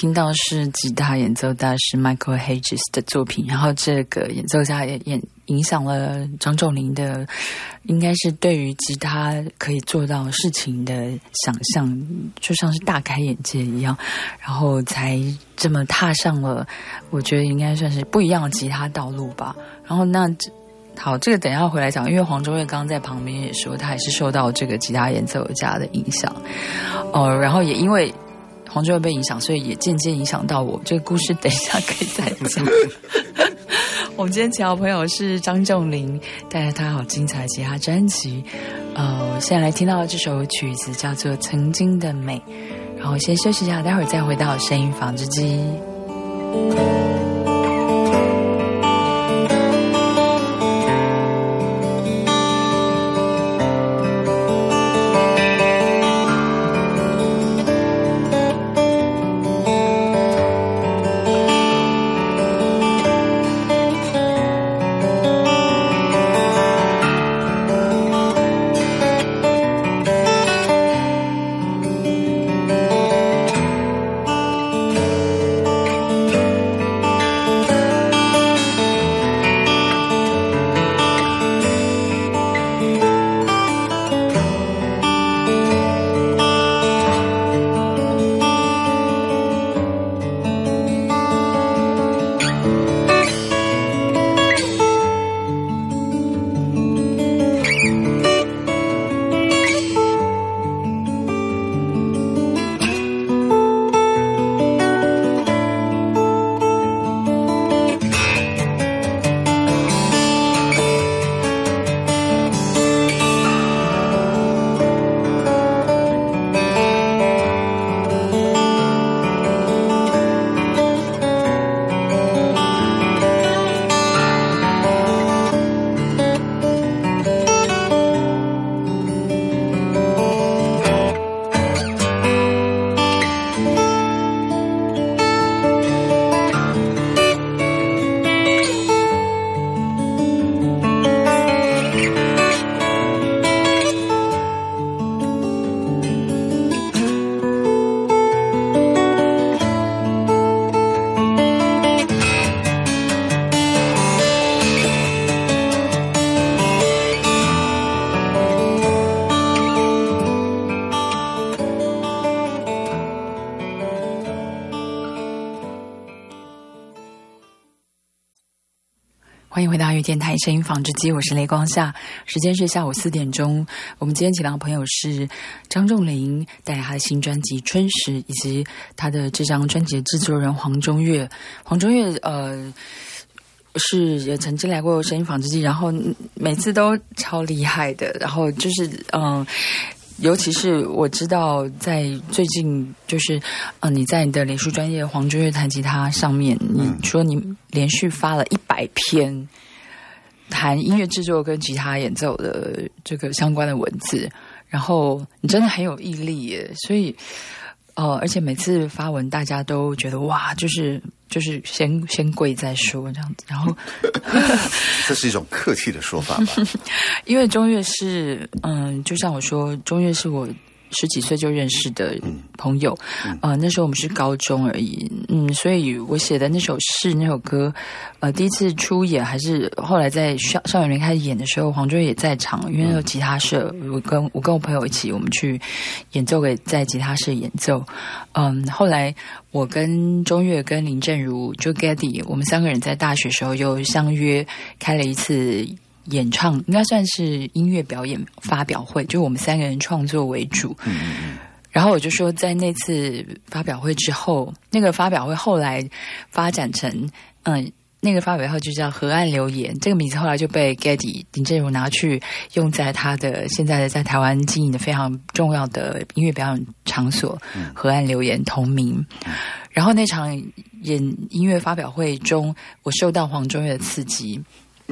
听到是吉他演奏大师 Michael Hedges 的作品，然后这个演奏家也也影响了张仲林的，应该是对于吉他可以做到事情的想象，就像是大开眼界一样，然后才这么踏上了，我觉得应该算是不一样的吉他道路吧。然后那好，这个等一下回来讲，因为黄中岳刚刚在旁边也说，他也是受到这个吉他演奏家的影响，呃，然后也因为黄中岳被影响，所以也渐渐影响到我。这个故事等一下可以再讲。我们今天请到朋友是张仲林，带来他好精彩的吉他专辑。呃，现在来听到的这首曲子叫做《曾经的美》，然后先休息一下，待会儿再回到声音纺织机。欢迎回到音乐电台声音纺织机，我是雷光夏，时间是下午四点钟。我们今天请到的朋友是张仲林，带来他的新专辑《春时》，以及他的这张专辑的制作人黄中岳。黄中岳呃是也曾经来过声音纺织机，然后每次都超厉害的，然后就是嗯。呃尤其是我知道，在最近就是，呃，你在你的脸书专业黄中岳弹吉他上面，你说你连续发了一百篇谈音乐制作跟吉他演奏的这个相关的文字，然后你真的很有毅力耶，所以，呃，而且每次发文大家都觉得哇，就是就是先先跪再说这样子，然后这是一种客气的说法吧。 因为中岳是嗯，就像我说，中岳是我十几岁就认识的朋友，嗯、呃，那时候我们是高中而已，嗯，所以我写的那首诗那首歌，呃，第一次出演还是后来在校校园里开始演的时候，黄中岳也在场，因为那个吉他社，我跟我跟我朋友一起，我们去演奏给在吉他社演奏，嗯，后来我跟中岳跟林正如就 Geddy， 我们三个人在大学时候又相约开了一次。演唱应该算是音乐表演发表会，就我们三个人创作为主。嗯嗯。然后我就说，在那次发表会之后，那个发表会后来发展成，嗯，那个发表会就叫河岸留言，这个名字后来就被 Geddy 林正如拿去用在他的现在的在台湾经营的非常重要的音乐表演场所——河岸留言同名。然后那场演音乐发表会中，我受到黄中岳的刺激。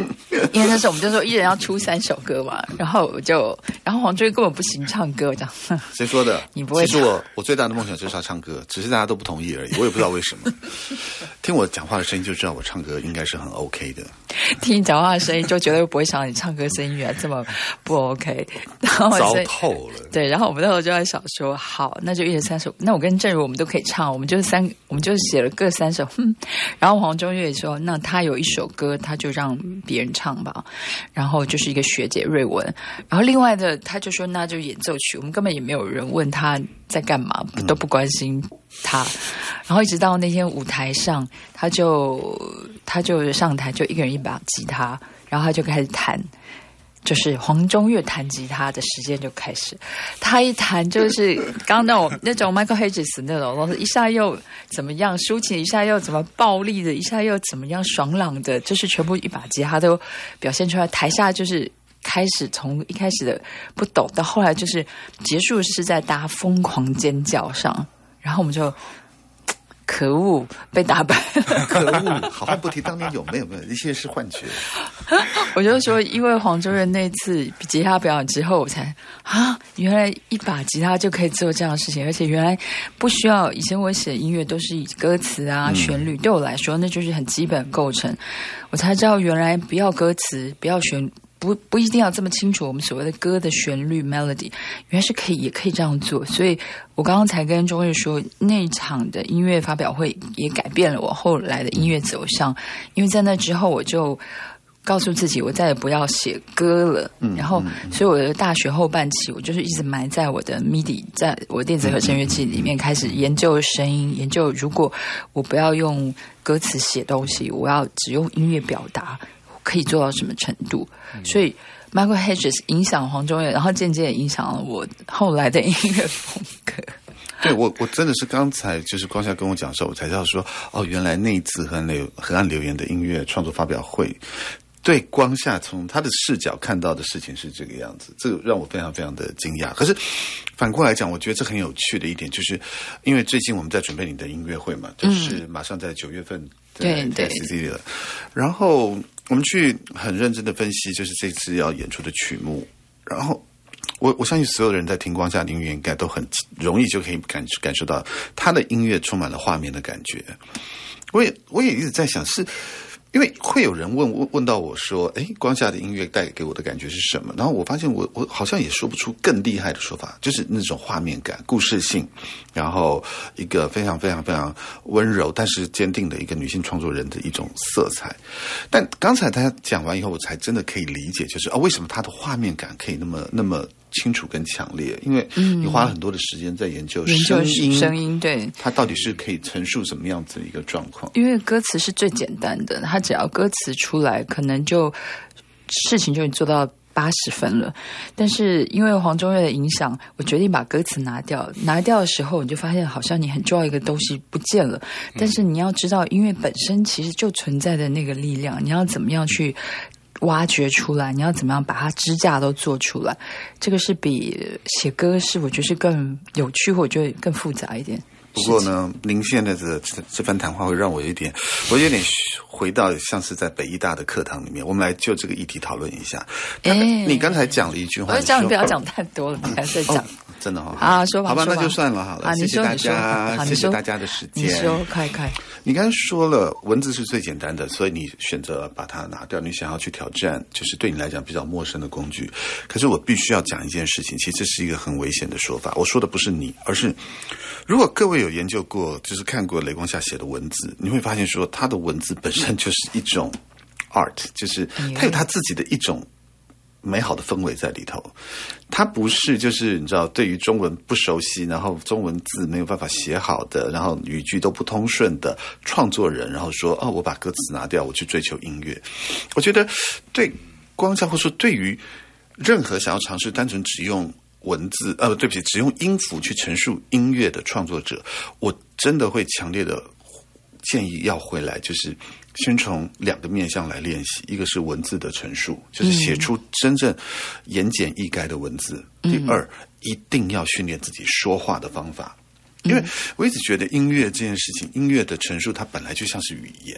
因为那时候我们就说一人要出三首歌嘛，然后我就，然后黄中岳根本不行唱歌，这样。 谁说的？ 你不会唱？ 其实我我最大的梦想就是要唱歌，只是大家都不同意而已，我也不知道为什么。听我讲话的声音就知道我唱歌应该是很 OK 的。 听你讲话的声音就绝对不会想你唱歌声音原来这么不 OK， 然后糟透了。 对，然后我们那时候就在想说，好，那就一人三首，那我跟正如我们都可以唱，我们就是三，我们就是写了各三首。哼，然后黄中岳说，那他有一首歌，他就让别人唱吧。然后就是一个学姐瑞文，然后另外的他就说那就演奏曲，我们根本也没有人问他在干嘛，都不关心他。然后一直到那天舞台上，他就他就上台，就一个人一把吉他，然后他就开始弹。就是黄中岳弹吉他的时间就开始，他一弹就是刚刚那种那种 Michael Hedges 那种，一下又怎么样抒情，一下又怎么暴力的，一下又怎么样爽朗的，就是全部一把吉他都表现出来。台下就是开始从一开始的不懂到后来就是结束是在大家疯狂尖叫上，然后我们就。可恶，被打败了！ 可恶，好汉不提当年勇，没有没有，一切是幻觉。 我就说，因为黄中岳那次吉他表演之后，我才啊，原来一把吉他就可以做这样的事情，而且原来不需要。以前我写音乐都是以歌词啊、嗯、旋律，对我来说那就是很基本构成。我才知道，原来不要歌词，不要旋。不不一定要这么清楚，我们所谓的歌的旋律 melody 原来是可以也可以这样做，所以我刚刚才跟中岳说，那一场的音乐发表会也改变了我后来的音乐走向，因为在那之后我就告诉自己我再也不要写歌了，嗯、然后所以我的大学后半期我就是一直埋在我的 M I D I 在我的电子合成乐器里面开始研究声音，研究如果我不要用歌词写东西，我要只用音乐表达可以做到什么程度，嗯、所以 Michael Hedges 影响黄中岳，然后渐渐影响了我后来的音乐风格。 对，我我真的是刚才就是光夏跟我讲的时候，我才知道说，哦，原来那一次河岸留河岸留言的音乐创作发表会，对光夏从他的视角看到的事情是这个样子，这个让我非常非常的惊讶。可是反过来讲，我觉得这很有趣的一点，就是因为最近我们在准备你的音乐会嘛，就是马上在九月份在在 C C 了，然后我们去很认真的分析，就是这次要演出的曲目，然后我我相信所有的人在听光夏的音乐应该都很容易就可以感感受到他的音乐充满了画面的感觉。我也我也一直在想，是因为会有人问问问到我说，诶，光夏的音乐带给我的感觉是什么？然后我发现我我好像也说不出更厉害的说法，就是那种画面感、故事性，然后一个非常非常非常温柔但是坚定的一个女性创作人的一种色彩。但刚才他讲完以后，我才真的可以理解，就是啊，为什么他的画面感可以那么那么清楚跟强烈？因为你花了很多的时间在研究声音， 声音对它到底是可以陈述什么样子的一个状况。 因为歌词是最简单的，它只要歌词出来，可能就事情就做到八十分了。但是因为黄中岳的影响，我决定把歌词拿掉。拿掉的时候，你就发现好像你很重要一个东西不见了。但是你要知道，音乐本身其实就存在的那个力量，你要怎么样去挖掘出来，你要怎么样把它支架都做出来，这个是比写歌是我觉得是更有趣，或者更复杂一点。 不过呢，您现在的这这番谈话会让我有一点，我有点回到像是在北医大的课堂里面，我们来就这个议题讨论一下。哎，你刚才讲了一句话， 我就讲不要讲太多了，你还在讲。哦真的哈、哦， 啊，说吧， 好吧， 说吧那就算了好了。 啊、 谢谢大家，谢谢大家的时间。 你说，快快。 你刚才说了，文字是最简单的，所以你选择把它拿掉。你想要去挑战，就是对你来讲比较陌生的工具。可是我必须要讲一件事情，其实这是一个很危险的说法。我说的不是你，而是如果各位有研究过，就是看过雷光夏写的文字，你会发现说，他的文字本身就是一种 art， 就是他有他自己的一种美好的氛围在里头。他不是就是你知道对于中文不熟悉，然后中文字没有办法写好的，然后语句都不通顺的创作人，然后说哦，我把歌词拿掉，我去追求音乐。我觉得对光夏，或者说对于任何想要尝试单纯只用文字呃对不起只用音符去陈述音乐的创作者，我真的会强烈的建议要回来，就是先从两个面向来练习，一个是文字的陈述，就是写出真正言简意赅的文字。嗯、第二，一定要训练自己说话的方法，因为我一直觉得音乐这件事情，音乐的陈述它本来就像是语言，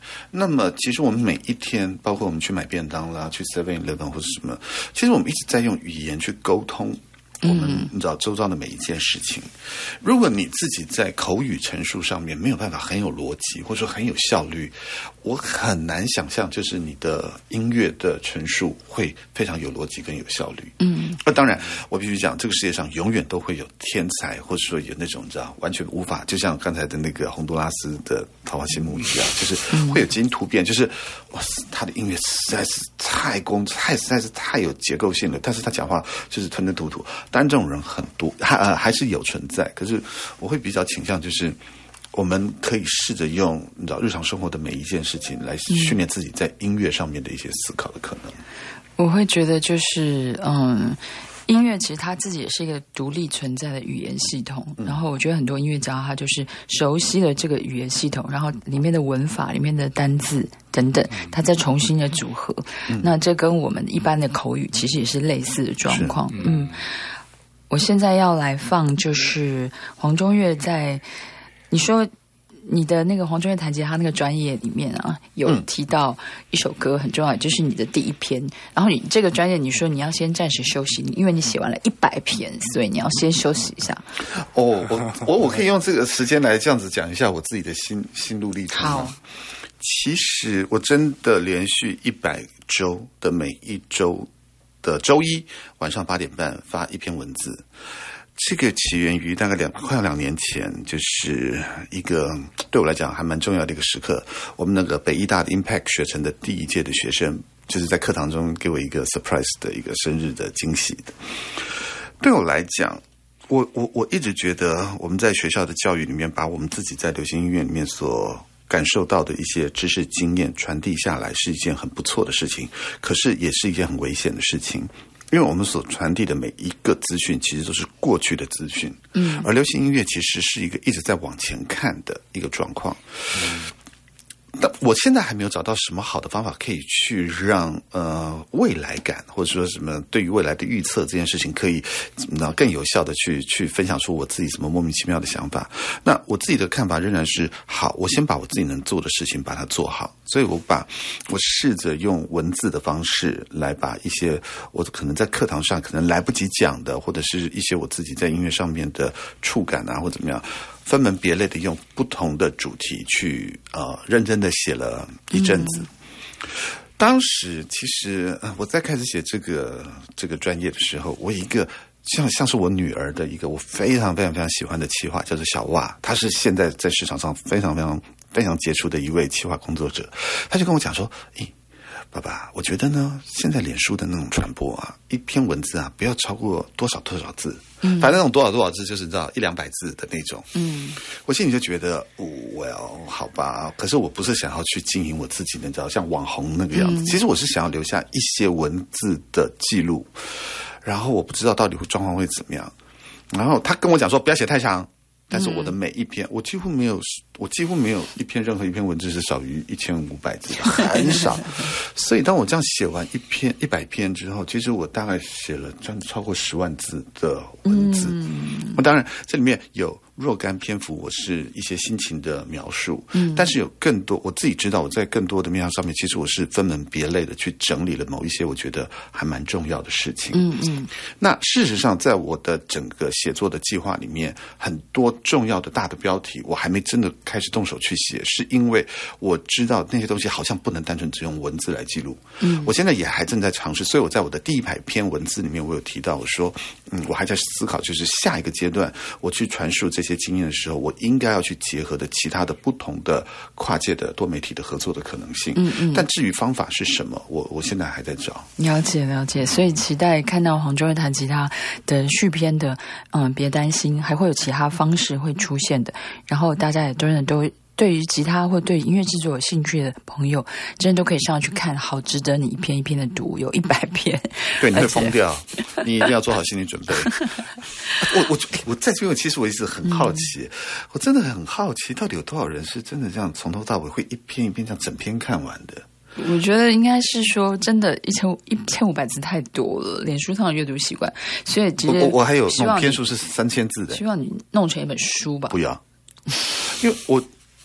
那么其实我们每一天，包括我们去买便当啦，去 seven eleven 或者什么，其实我们一直在用语言去沟通我们你知道周遭的每一件事情。如果你自己在口语陈述上面没有办法很有逻辑，或者说很有效率，我很难想象就是你的音乐的陈述会非常有逻辑跟有效率。嗯，那当然我必须讲，这个世界上永远都会有天才，或者说有那种你知道完全无法，就像刚才的那个洪都拉斯的桃花心木一样，就是会有基因突变，就是哇塞，他的音乐实在是太工太实在是太有结构性了，但是他讲话就是吞吞吐吐。当然这种人很多，还呃还是有存在，可是我会比较倾向就是我们可以试着用你知道日常生活的每一件事情来训练自己在音乐上面的一些思考的可能。 我会觉得就是嗯。音乐其实它自己也是一个独立存在的语言系统，然后我觉得很多音乐家他就是熟悉了这个语言系统，然后里面的文法、里面的单字等等，他再重新的组合。那这跟我们一般的口语其实也是类似的状况。嗯，我现在要来放就是黄中岳在你说。你的那个黄中岳弹吉他那个专业里面啊，有提到一首歌很重要，就是你的第一篇。然后你这个专业，你说你要先暂时休息，因为你写完了一百篇，所以你要先休息一下。 哦，我我我可以用这个时间来这样子讲一下我自己的心心路历程。 好， 其实我真的连续一百周的每一周的周一晚上八点半发一篇文字。这个起源于大概两快要两年前，就是一个对我来讲还蛮重要的一个时刻。我们那个北医大的 Impact 学程的第一届的学生，就是在课堂中给我一个 surprise 的一个生日的惊喜的。对我来讲，我我我一直觉得我们在学校的教育里面，把我们自己在流行音乐里面所感受到的一些知识经验传递下来，是一件很不错的事情，可是也是一件很危险的事情。因为我们所传递的每一个资讯其实都是过去的资讯，嗯，而流行音乐其实是一个一直在往前看的一个状况。嗯，但我现在还没有找到什么好的方法可以去让呃未来感，或者说什么对于未来的预测这件事情，可以那更有效的去去分享出我自己什么莫名其妙的想法。那我自己的看法仍然是好，我先把我自己能做的事情把它做好。所以我把我试着用文字的方式来把一些我可能在课堂上可能来不及讲的，或者是一些我自己在音乐上面的触感啊，或怎么样，分门别类的用不同的主题去呃认真的写了一阵子。嗯，当时其实我在开始写这个这个专业的时候，我一个像像是我女儿的一个我非常非常非常喜欢的企划叫做小袜，她是现在在市场上非常非常非常杰出的一位企划工作者。她就跟我讲说，诶，爸爸，我觉得呢，现在脸书的那种传播啊，一篇文字啊，不要超过多少多少字，嗯，反正那种多少多少字，就是你知道一两百字的那种。嗯，我心里就觉得，哦 ，well， 好吧，可是我不是想要去经营我自己的，你知道，像网红那个样子。嗯，其实我是想要留下一些文字的记录，然后我不知道到底会状况会怎么样。然后他跟我讲说，不要写太长。但是我的每一篇，我几乎没有，我几乎没有一篇任何一篇文字是少于一千五百字的，很少。所以当我这样写完一篇一百篇之后，其实我大概写了真的超过十万字的文字。嗯，当然这里面有若干篇幅我是一些心情的描述，嗯，但是有更多我自己知道我在更多的面向上面，其实我是分门别类的去整理了某一些我觉得还蛮重要的事情。嗯嗯，那事实上在我的整个写作的计划里面，很多重要的大的标题我还没真的开始动手去写，是因为我知道那些东西好像不能单纯只用文字来记录。嗯，我现在也还正在尝试，所以我在我的第一百篇文字里面，我有提到我说，嗯，我还在思考，就是下一个阶段我去传述这些经验的时候，我应该要去结合的其他的不同的跨界的多媒体的合作的可能性。嗯嗯，但至于方法是什么，我我现在还在找。 了解了解，所以期待看到黄中岳弹吉他的续篇的，嗯，别担心，还会有其他方式会出现的。然后大家也真的都对于吉他或对音乐制作有兴趣的朋友，真的都可以上去看，好值得你一篇一篇的读，有一百篇。 对，你会疯掉，你一定要做好心理准备。我我我在这边，其实我一直很好奇，嗯，我真的很好奇，到底有多少人是真的这样从头到尾会一篇一篇这样整篇看完的？ 我觉得应该是说，真的，一千一千五百字太多了，脸书上的阅读习惯，所以其实我我还有那种篇数是三千字的， 希望你弄成一本书吧。 不要，因为我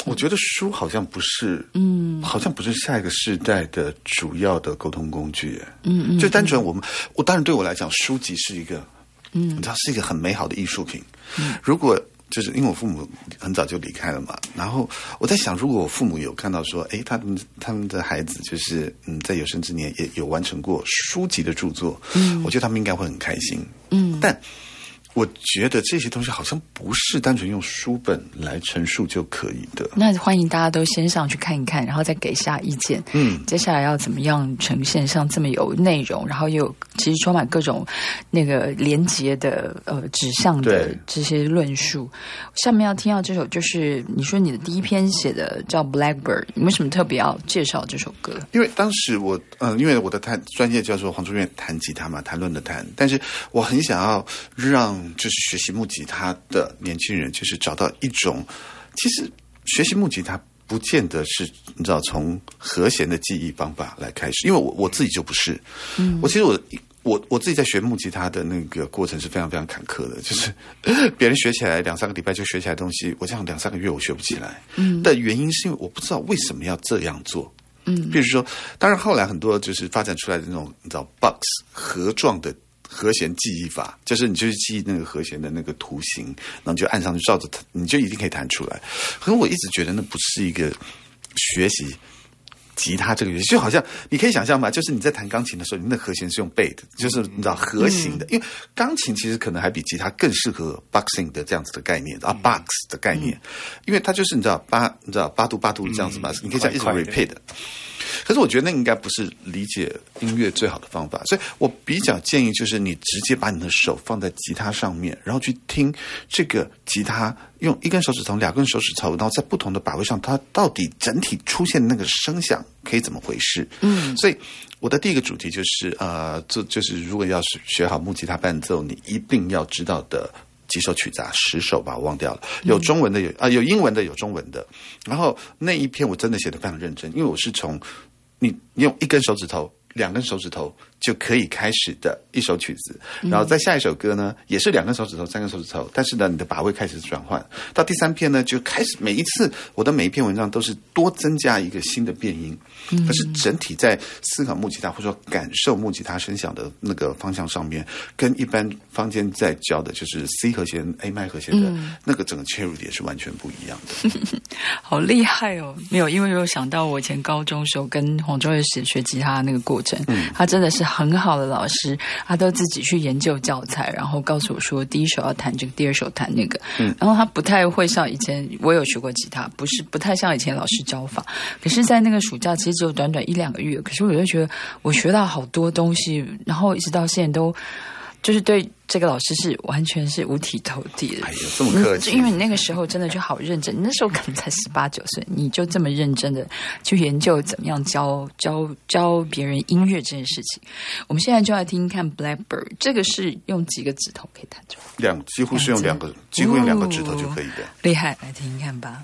我觉得书好像不是，嗯，好像不是下一个世代的主要的沟通工具，嗯嗯，就单纯我们，我当然对我来讲，书籍是一个，嗯，你知道是一个很美好的艺术品。嗯，如果就是因为我父母很早就离开了嘛，然后我在想，如果我父母有看到说，哎，他们他们的孩子就是嗯，在有生之年也有完成过书籍的著作，嗯，我觉得他们应该会很开心，嗯，但。我觉得这些东西好像不是单纯用书本来陈述就可以的。 那欢迎大家都先上去看一看，然后再给下意见。嗯，接下来要怎么样呈现像这么有内容，然后又有其实充满各种那个连结的呃指向的这些论述。下面要听到这首就是你说你的第一篇写的叫 Blackbird， 你为什么特别要介绍这首歌？ 因为当时我呃，因为我的弹专业叫做黄中岳弹吉他嘛，谈论的谈，但是我很想要让就是学习木吉他的年轻人，就是找到一种，其实学习木吉他不见得是你知道从和弦的记忆方法来开始，因为我我自己就不是，嗯，我其实我我我自己在学木吉他的那个过程是非常非常坎坷的，就是别人学起来两三个礼拜就学起来的东西，我这样两三个月我学不起来，嗯，的原因是因为我不知道为什么要这样做。嗯，比如说，当然后来很多就是发展出来的那种你知道 box 盒状的和弦记忆法，就是你就是记忆那个和弦的那个图形，然后你就按上去照着它，你就一定可以弹出来。可是我一直觉得那不是一个学习吉他这个乐器，就好像你可以想象嘛，就是你在弹钢琴的时候，你那和弦是用背的，就是你知道和形的，嗯、因为钢琴其实可能还比吉他更适合 boxing 的这样子的概念啊 ，box 的概念，因为它就是你知道八，你知道八度八度这样子嘛，嗯、你可以这样一直 repeat 的。可是我觉得那应该不是理解音乐最好的方法，所以我比较建议就是你直接把你的手放在吉他上面，然后去听这个吉他用一根手指头、两根手指头，然后在不同的把位上，它到底整体出现的那个声响可以怎么回事？嗯，所以我的第一个主题就是呃，这就是如果要是学好木吉他伴奏，你一定要知道的几首曲子啊，十首吧，我忘掉了。有中文的，有啊，有英文的，有中文的。然后那一篇我真的写得非常认真，因为我是从你你用一根手指头、两根手指头就可以开始的一首曲子，然后再下一首歌呢，也是两根手指头、三根手指头，但是呢，你的把位开始转换。到第三篇呢，就开始每一次我的每一篇文章都是多增加一个新的变音，可是整体在思考木吉他或者说感受木吉他声响的那个方向上面，跟一般坊间在教的就是 C 和弦、A 麦和弦的那个整个切入点是完全不一样的。 好厉害哦！没有，因为有想到我以前高中时候跟黄中岳学学吉他那个过程，嗯、他真的是很好的老师，他都自己去研究教材，然后告诉我说第一首要弹这个，第二首弹那个。嗯、然后他不太会像以前我有学过吉他，不是不太像以前老师教法。可是，在那个暑假其实只有短短一两个月，可是我就觉得我学到好多东西，然后一直到现在都就是对这个老师是完全是五体投地的。 哎呦，这么客气！ 因为你那个时候真的就好认真，你那时候可能才十八九岁，你就这么认真的去研究怎么样教教教别人音乐这件事情。我们现在就来听听看 Blackbird， 这个是用几个指头可以弹出来？ 两，几乎是用两个，几乎用两个指头就可以的。 厉害，来听听看吧。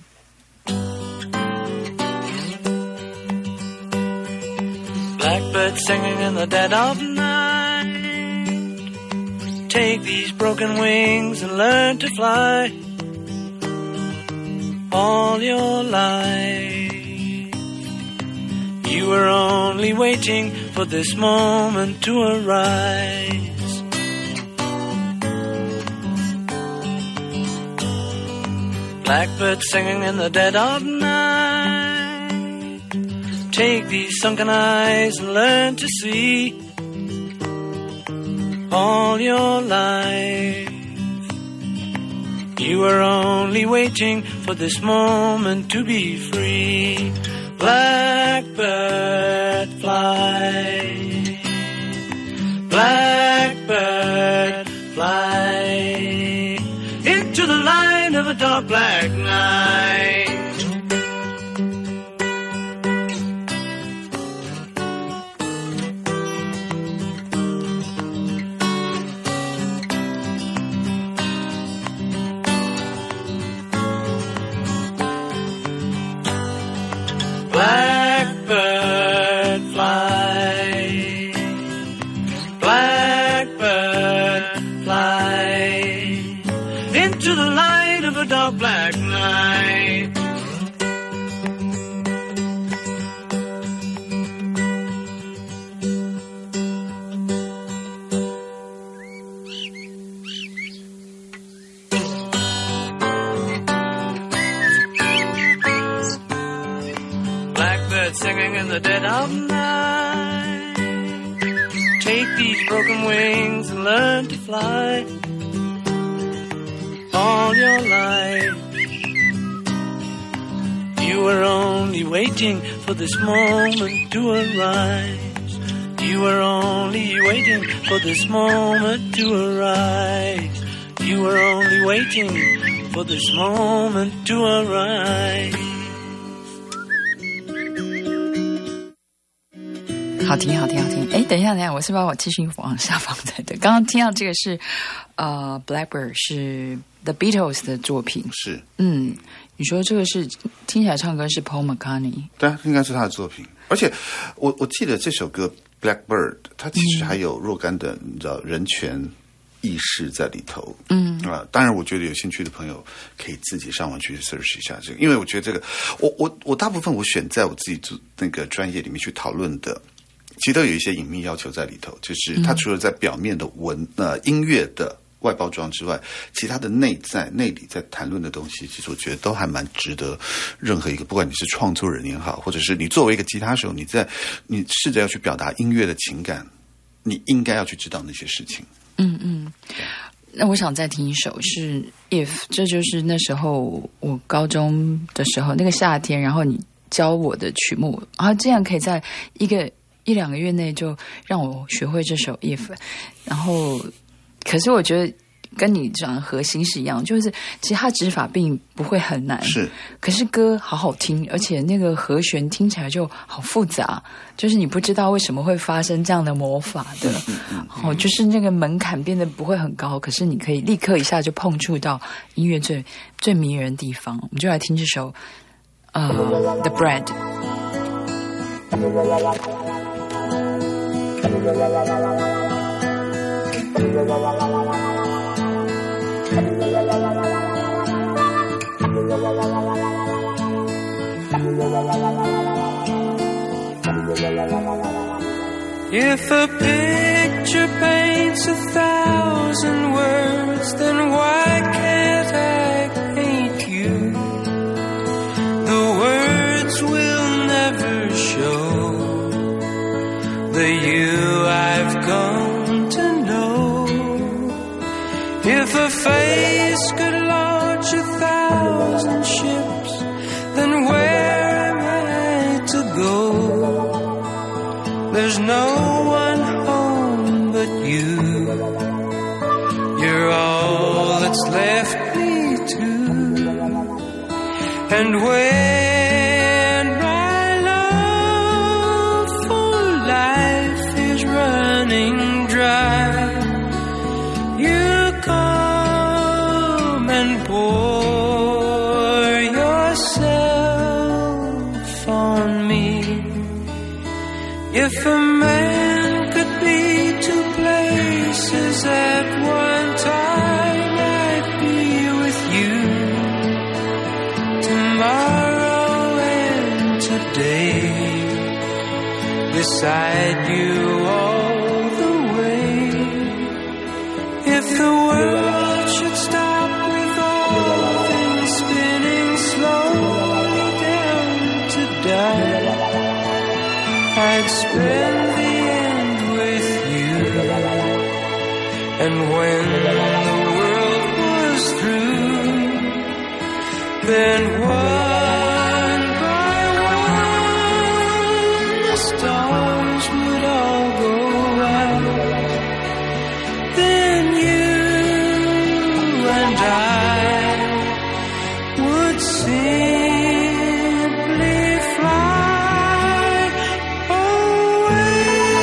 Blackbird singing in the dead of night. Take these broken wings and learn to fly. All your life you were only waiting for this moment to arise. Blackbird singing in the dead of night.Take these sunken eyes and learn to see. All your life you were only waiting for this moment to be free. Blackbird fly, Blackbird fly into the light of a dark black night.Blackbird fly, Blackbird fly into the light of a dark black night. birds singing in the dead of night. Take these broken wings and learn to fly all your life. You were only waiting for this moment to arise. You were only waiting for this moment to arise. You were only waiting for this moment to arise. 好听，好听，好听！哎，等一下，等一下，我是把我继续往下放才对。刚刚听到这个是，呃 ，Blackbird 是 The Beatles 的作品， 是， 嗯，你说这个是听起来唱歌是 Paul McCartney， 对啊，应该是他的作品。而且我我记得这首歌 Blackbird， 它其实还有若干的你知道人权意识在里头，嗯啊、呃，当然，我觉得有兴趣的朋友可以自己上网去 search 一下这个，因为我觉得这个，我我我大部分我选在我自己做那个专业里面去讨论的。其实都有一些隐秘要求在里头，就是它除了在表面的文呃音乐的外包装之外，其他的内在内里在谈论的东西，其实我觉得都还蛮值得任何一个，不管你是创作人也好，或者是你作为一个吉他手，你在你试着要去表达音乐的情感，你应该要去知道那些事情。 嗯嗯。那我想再听一首是 If， 这就是那时候我高中的时候那个夏天，然后你教我的曲目，然后这样可以在一个一两个月内就让我学会这首 If， 然后可是我觉得跟你讲的核心是一样，就是其实它指法并不会很难， 是， 可是歌好好听，而且那个和弦听起来就好复杂，就是你不知道为什么会发生这样的魔法的，嗯嗯嗯、哦，就是那个门槛变得不会很高，可是你可以立刻一下就碰触到音乐最最迷人的地方。我们就来听这首呃 The Bread。If a picture paints a thousand words, then why can't I paint you? The words will never show the you I've come to know. If a face could launch a thousand ships, then where am I to go? There's no one home but you. You're all that's left me to. And when my love for life is running dry, you come and pour yourself on me. If a man could be two places at one time, I'd be with you tomorrow and today, beside you all the way. If the world should stop with all things spinning slowly down to die, I'd spend the end with you. And when the world was through, then one by one the stars would all go out. Then you and I would simply fly away.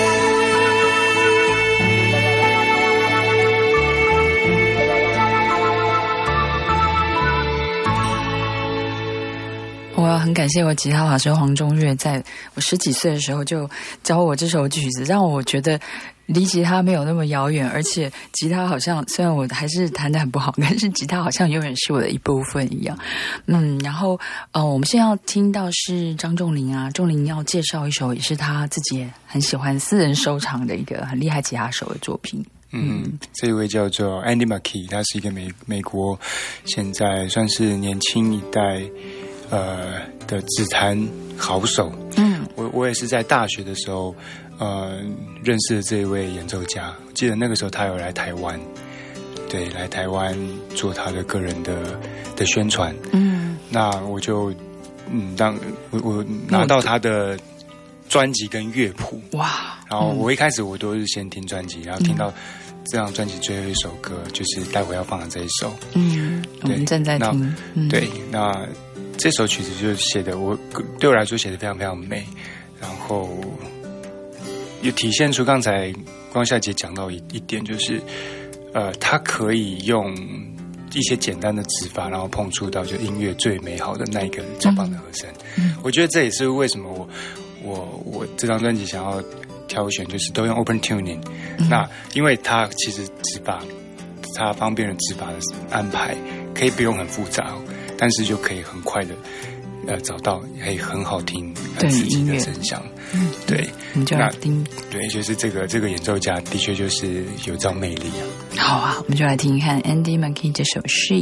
我很感谢我吉他老师黄中岳，在我十几岁的时候就教我这首曲子，让我觉得离吉他没有那么遥远，而且吉他好像虽然我还是弹得很不好，但是吉他好像永远是我的一部分一样。嗯，然后呃，我们现在要听到是张仲林啊，仲林要介绍一首也是他自己也很喜欢私人收藏的一个很厉害吉他手的作品。 嗯，这一位叫做 Andy McKee， 他是一个美美国现在算是年轻一代呃的指弹好手。嗯， 我我也是在大学的时候，呃，认识了这一位演奏家。我记得那个时候他有来台湾，对，来台湾做他的个人的的宣传。嗯，那我就嗯，当我我拿到他的专辑跟乐谱，哇，然后我一开始我都是先听专辑，然后听到这张专辑最后一首歌，就是待会要放的这一首。嗯， 我们正在听。 嗯、对，那这首曲子就写的我对我来说写的非常非常美，然后也体现出刚才光夏姐讲到一一点，就是呃，它可以用一些简单的指法，然后碰触到就音乐最美好的那一个超棒的和声。嗯，我觉得这也是为什么我我我这张专辑想要挑选，就是都用 open tuning。嗯、那因为它其实指法，它方便的指法的安排可以不用很复杂，但是就可以很快的呃找到可以很好听很刺激的声响。嗯，对， 你就来听。 对，就是这个这个演奏家的确就是有这种魅力啊。 好啊，我们就来听一看 Andy Mackey 这首《She》。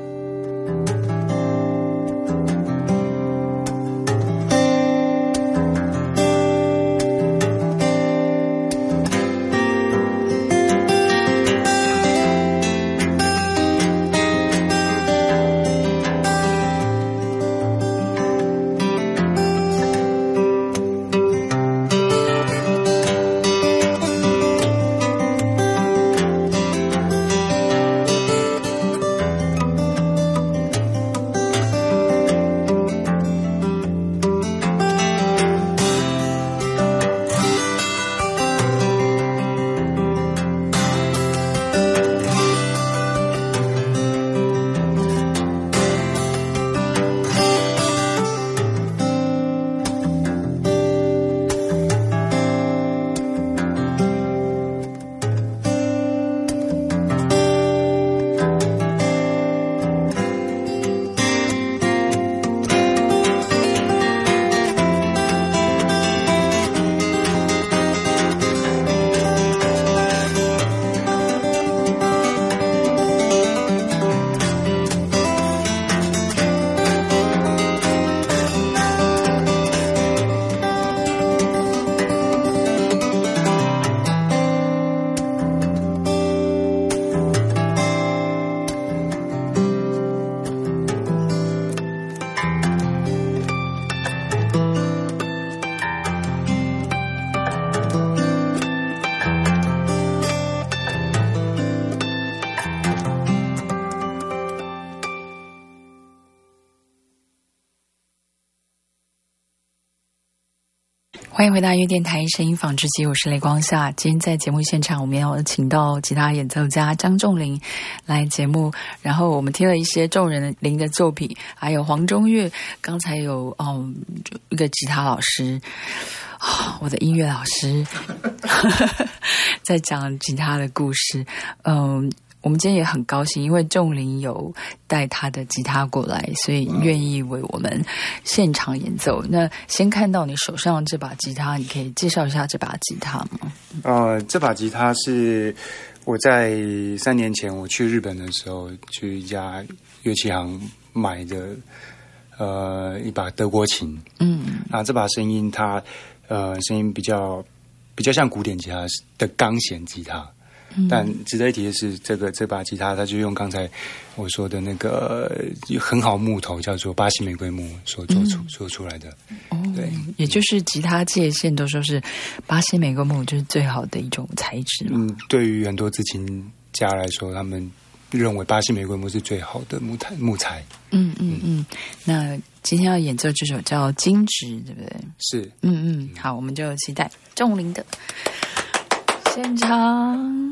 欢迎回到音乐电台声音纺织机，我是雷光夏。今天在节目现场，我们要请到吉他演奏家张仲林来节目，然后我们听了一些仲林的作品，还有黄中岳，刚才有嗯一个吉他老师，哦、我的音乐老师在讲吉他的故事，嗯。我们今天也很高兴，因为仲林有带他的吉他过来，所以愿意为我们现场演奏。那先看到你手上这把吉他，你可以介绍一下这把吉他吗？ 呃，这把吉他是我在三年前我去日本的时候，去一家乐器行买的，呃，一把德国琴。嗯，那这把声音它，呃，声音比较比较像古典吉他的钢弦吉他。但值得一提的是，这个这把吉他，它就用刚才我说的那个很好木头，叫做巴西玫瑰木所做出、嗯、做出来的。 哦，对，也就是吉他界现都说是巴西玫瑰木就是最好的一种材质嘛。 嗯，对于很多制琴家来说，他们认为巴西玫瑰木是最好的木材木材。 嗯嗯嗯。那今天要演奏这首叫《金直》，对不对？ 是。 嗯嗯，好，我们就期待仲林的现场。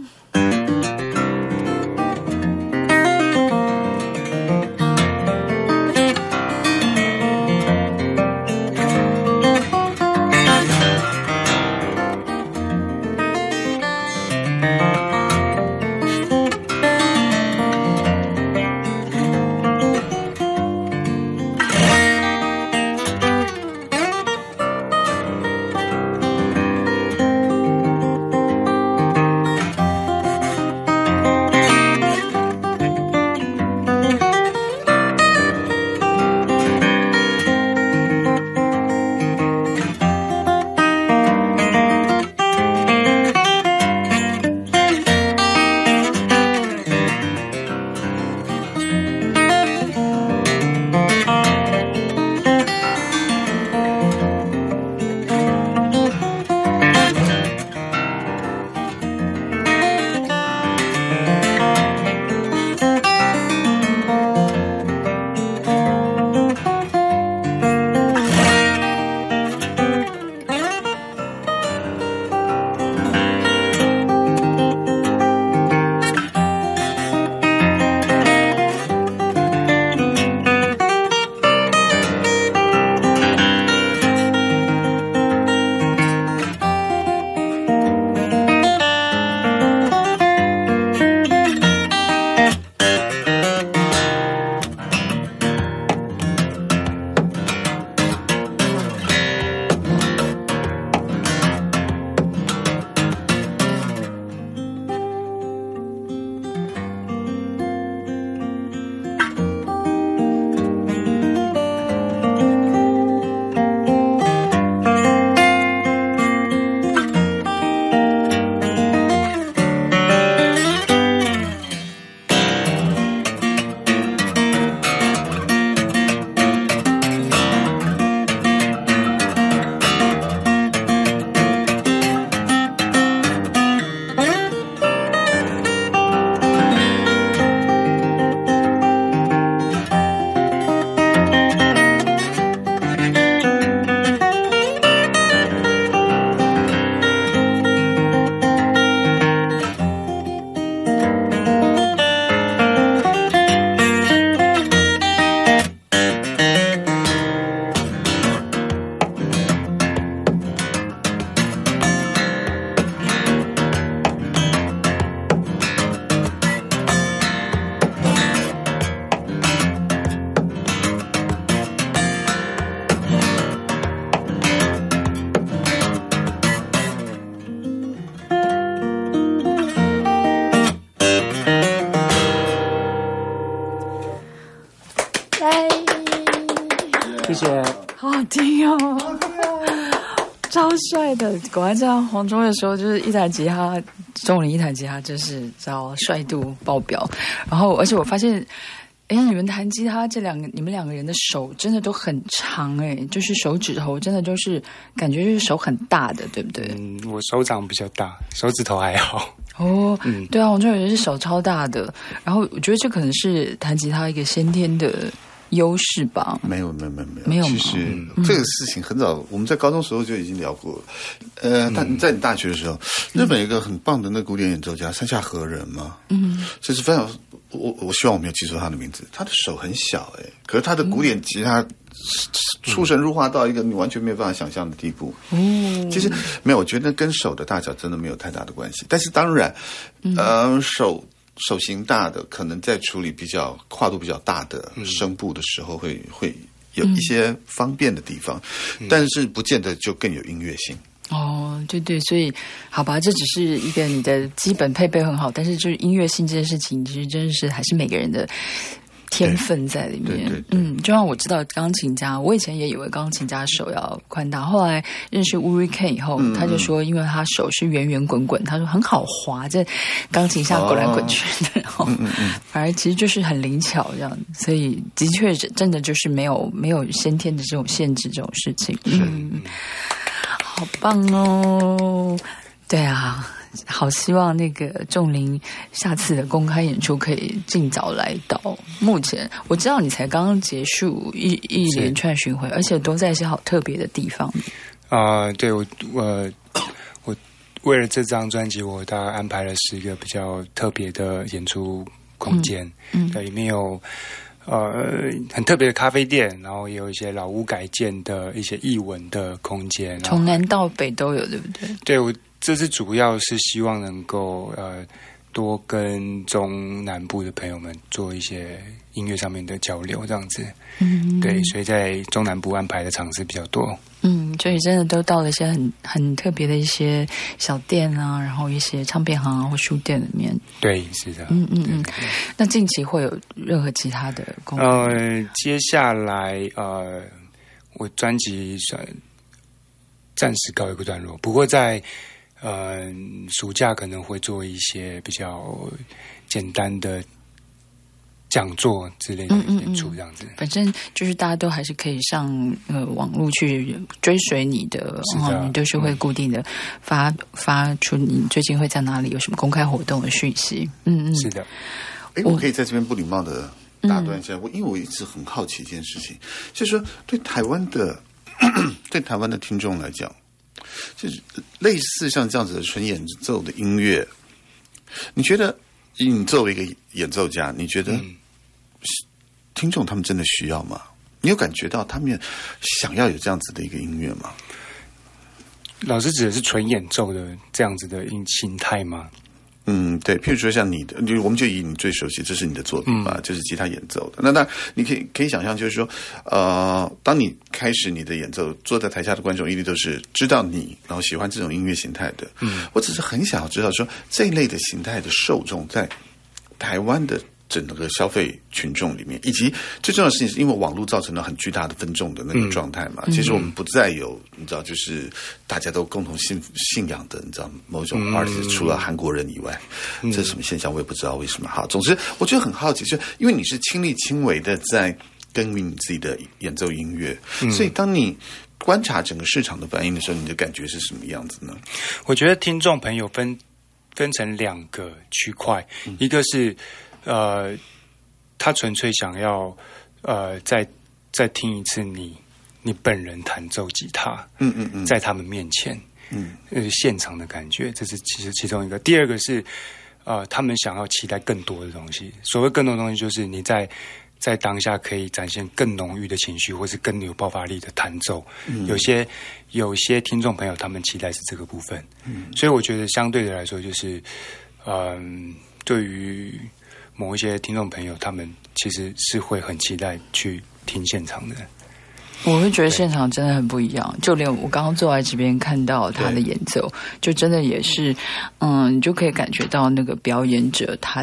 超帅的。果然这样，黄忠的时候就是一台吉他，钟林一台吉他，就是找帅度爆表。然后，而且我发现。哎，你们弹吉他这两个，你们两个人的手真的都很长哎，就是手指头真的都是感觉就是手很大的，对不对？ 嗯，我手掌比较大，手指头还好。 哦，嗯，对啊，我这人是手超大的，然后我觉得这可能是弹吉他一个先天的优势吧。 没有，没有，没有，没有。 没有其实、嗯、这个事情很早，我们在高中时候就已经聊过了。呃，但、嗯、在你大学的时候，日本有一个很棒的那古典演奏家山下和人嘛，嗯，这是非常。我我希望我没有记错他的名字。他的手很小哎、欸，可是他的古典吉他、嗯、出神入化到一个你完全没有办法想象的地步。嗯，其实没有，我觉得跟手的大小真的没有太大的关系。但是当然，嗯、呃，手手型大的可能在处理比较跨度比较大的声部的时候会，会会有一些方便的地方，嗯、但是不见得就更有音乐性。 哦，对对，所以好吧，这只是一个你的基本配备很好，但是就是音乐性这件事情，其实真的是还是每个人的天分在里面。 对对对对嗯，就像我知道钢琴家，我以前也以为钢琴家手要宽大，后来认识 Uri Ken 以后，嗯、他就说，因为他手是圆圆滚滚，他说很好滑，在钢琴上滚来滚去的，然后、嗯嗯、反而其实就是很灵巧这样，所以的确真的就是没有没有先天的这种限制这种事情。嗯。好棒哦！对啊，好希望那个仲林下次的公开演出可以尽早来到。目前我知道你才刚刚结束一一连串巡回，而且都在一些好特别的地方。 啊、呃，对我我我为了这张专辑，我大概安排了十个比较特别的演出空间，嗯，嗯里面有。呃，很特别的咖啡店，然后也有一些老屋改建的一些艺文的空间， 从南到北都有，对不对？ 对，我这次主要是希望能够呃多跟中南部的朋友们做一些音乐上面的交流，这样子。嗯，对，所以在中南部安排的场次比较多。 嗯，所以真的都到了一些很很特别的一些小店啊，然后一些唱片行啊或书店里面。 对，是的。 嗯嗯嗯。那近期会有任何其他的工作？ 呃，接下来呃，我专辑暂时告一个段落，不过在呃暑假可能会做一些比较简单的讲座之类的演出，这样子、嗯嗯嗯。反正就是大家都还是可以上呃网络去追随你的， 是的、 哦，你都是会固定的发、嗯、发出你最近会在哪里有什么公开活动的讯息。嗯嗯， 是的。 哎，我可以在这边不礼貌的打断一下，我、嗯、因为我一直很好奇一件事情，就是说对台湾的对台湾的听众来讲，就是类似像这样子的纯演奏的音乐，你觉得你作为一个演奏家，你觉得？嗯听众他们真的需要吗？你有感觉到他们想要有这样子的一个音乐吗？ 老师指的是纯演奏的这样子的音形态吗？ 嗯，对。譬如说像你的，我们就以你最熟悉，这是你的作品吧，嗯、就是吉他演奏的。那那你可以可以想象，就是说，呃，当你开始你的演奏，坐在台下的观众一定都是知道你，然后喜欢这种音乐形态的。嗯，我只是很想要知道说，这一类的形态的受众在台湾的整个消费群众里面，以及最重要的事情是因为网络造成了很巨大的分众的那个状态嘛、嗯、其实我们不再有你知道就是大家都共同信信仰的你知道某种 artist、嗯、除了韩国人以外、嗯、这是什么现象我也不知道为什么。好，总之我觉得很好奇，就因为你是亲力亲为的在耕耘你自己的演奏音乐、嗯、所以当你观察整个市场的反应的时候，你的感觉是什么样子呢？ 我觉得听众朋友分分成两个区块、嗯、一个是呃，他纯粹想要呃，再再听一次你你本人弹奏吉他，嗯嗯嗯，在他们面前，嗯，呃，现场的感觉，这是其实其中一个。第二个是呃，他们想要期待更多的东西。所谓更多的东西，就是你在在当下可以展现更浓郁的情绪，或是更有爆发力的弹奏。嗯、有些有些听众朋友他们期待是这个部分，嗯，所以我觉得相对的来说，就是嗯、呃，对于某一些听众朋友，他们其实是会很期待去听现场的。 我会觉得现场真的很不一样，就连我刚刚坐在这边看到他的演奏，就真的也是，嗯，你就可以感觉到那个表演者他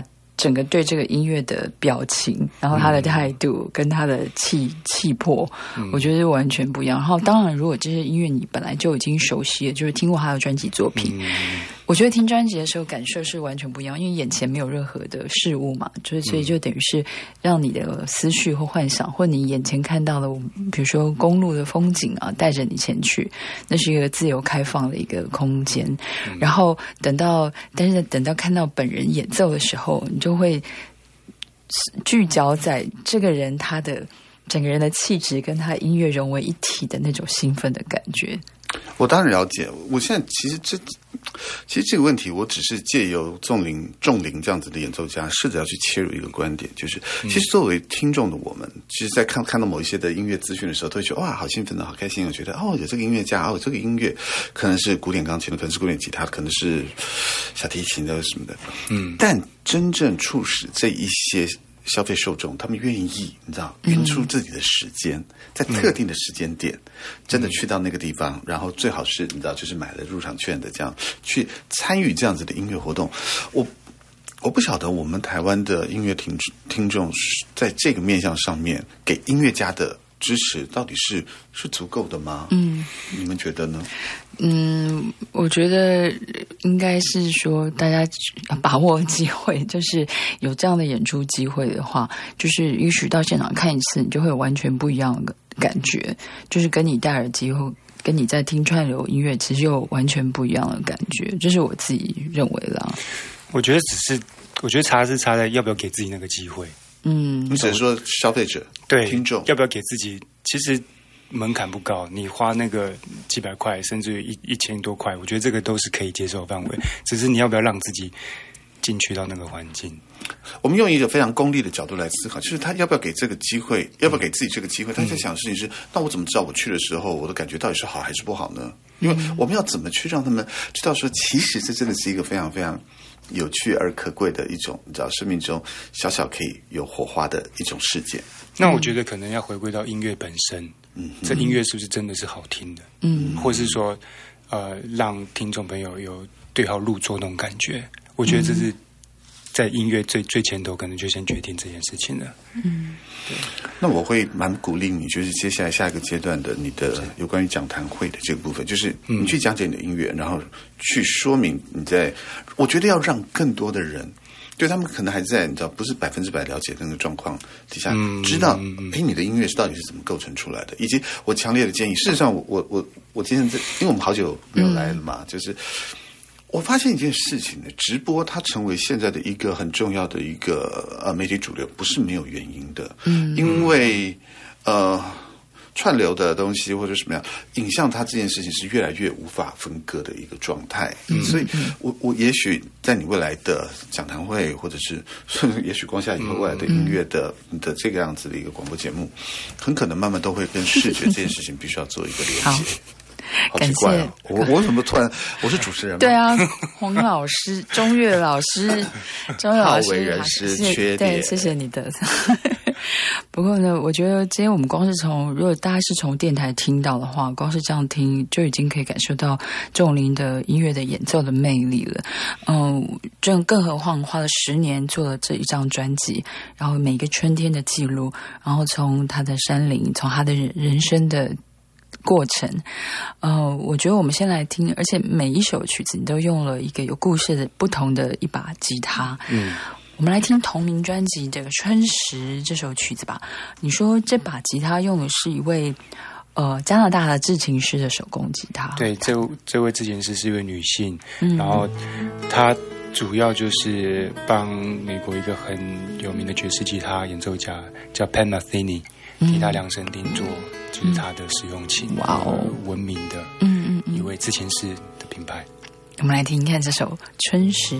整个对这个音乐的表情，然后他的态度跟他的气气魄，我觉得是完全不一样。然后当然，如果这些音乐你本来就已经熟悉了，就是听过他的专辑作品，我觉得听专辑的时候感受是完全不一样，因为眼前没有任何的事物嘛，就是所以就等于是让你的思绪或幻想，或你眼前看到的，比如说公路的风景啊，带着你前去，那是一个自由开放的一个空间。然后等到，但是等到看到本人演奏的时候，你就会聚焦在这个人他的整个人的气质跟他音乐融为一体的那种兴奋的感觉。 我当然了解，我现在其实这其实这个问题，我只是借由仲林仲林这样子的演奏家，试着要去切入一个观点，就是其实作为听众的我们，其实在看看到某一些的音乐资讯的时候，都会觉得哇，好兴奋的，好开心，我觉得哦，有这个音乐家，哦，这个音乐可能是古典钢琴的，可能是古典吉他的，可能是小提琴的什么的，嗯，但真正促使这一些消费受众，他们愿意，你知道，匀出自己的时间，嗯、在特定的时间点，嗯、真的去到那个地方，然后最好是你知道，就是买了入场券的，这样去参与这样子的音乐活动。我我不晓得我们台湾的音乐听听众在这个面向上面给音乐家的支持到底是是足够的吗？嗯，你们觉得呢？ 嗯，我觉得应该是说大家把握机会，就是有这样的演出机会的话，就是也许到现场看一次，你就会有完全不一样的感觉，就是跟你戴耳机后跟你在听串流音乐其实有完全不一样的感觉，这是我自己认为啦。 我觉得只是，我觉得差是差在要不要给自己那个机会。 嗯， 你只是说消费者对听众要不要给自己，其实门槛不高，你花那个几百块甚至一一千多块，我觉得这个都是可以接受的范围，只是你要不要让自己进去到那个环境。 我们用一个非常功利的角度来思考，就是他要不要给这个机会，要不要给自己这个机会？他在想的事情是，那我怎么知道我去的时候我的感觉到底是好还是不好呢？因为我们要怎么去让他们知道说，其实这真的是一个非常非常有趣而可贵的一种，你知道，生命中小小可以有火花的一种事件。 那我觉得可能要回归到音乐本身，嗯，这音乐是不是真的是好听的？嗯，或是说，呃，让听众朋友有对号入座那种感觉。我觉得这是在音乐最最前头，可能就先决定这件事情了。嗯，对。 那我会蛮鼓励你，就是接下来下一个阶段的你的有关于讲谈会的这个部分，就是你去讲解你的音乐，然后去说明你在，我觉得要让更多的人。对他们可能还在你知道不是百分之百了解那个状况底下，嗯、知道哎你的音乐是到底是怎么构成出来的，以及我强烈的建议，事实上我我我我今天这因为我们好久没有来了嘛，嗯、就是我发现一件事情呢，直播它成为现在的一个很重要的一个呃媒体主流，不是没有原因的，嗯，因为呃。串流的东西或者什么样影像，它这件事情是越来越无法分割的一个状态，嗯、所以我我也许在你未来的讲谈会，或者是也许光夏以后未来的音乐的、嗯、的这个样子的一个广播节目，很可能慢慢都会跟视觉这件事情必须要做一个连接。好奇怪哦！我我怎么突然我是主持人吗？ 对啊，黄老师、钟岳老师、钟岳老师， 好为人师缺点， 对，谢谢你的。不过呢，我觉得今天我们光是从，如果大家是从电台听到的话，光是这样听就已经可以感受到仲林的音乐的演奏的魅力了。嗯，这更何况花了十年做了这一张专辑，然后每个春天的记录，然后从他的山林，从他的人人生的过程，呃，我觉得我们先来听，而且每一首曲子你都用了一个有故事的不同的一把吉他。嗯，我们来听同名专辑的《春时》这首曲子吧。你说这把吉他用的是一位呃加拿大的制琴师的手工吉他？ 对，这这位制琴师是一位女性，嗯、然后她主要就是帮美国一个很有名的爵士吉他演奏家叫 Pat Metheny 替他量身定做。就是他的使用琴，哇哦，闻名的，嗯嗯，一位制琴师的品牌。 我们来听听看这首《春时》。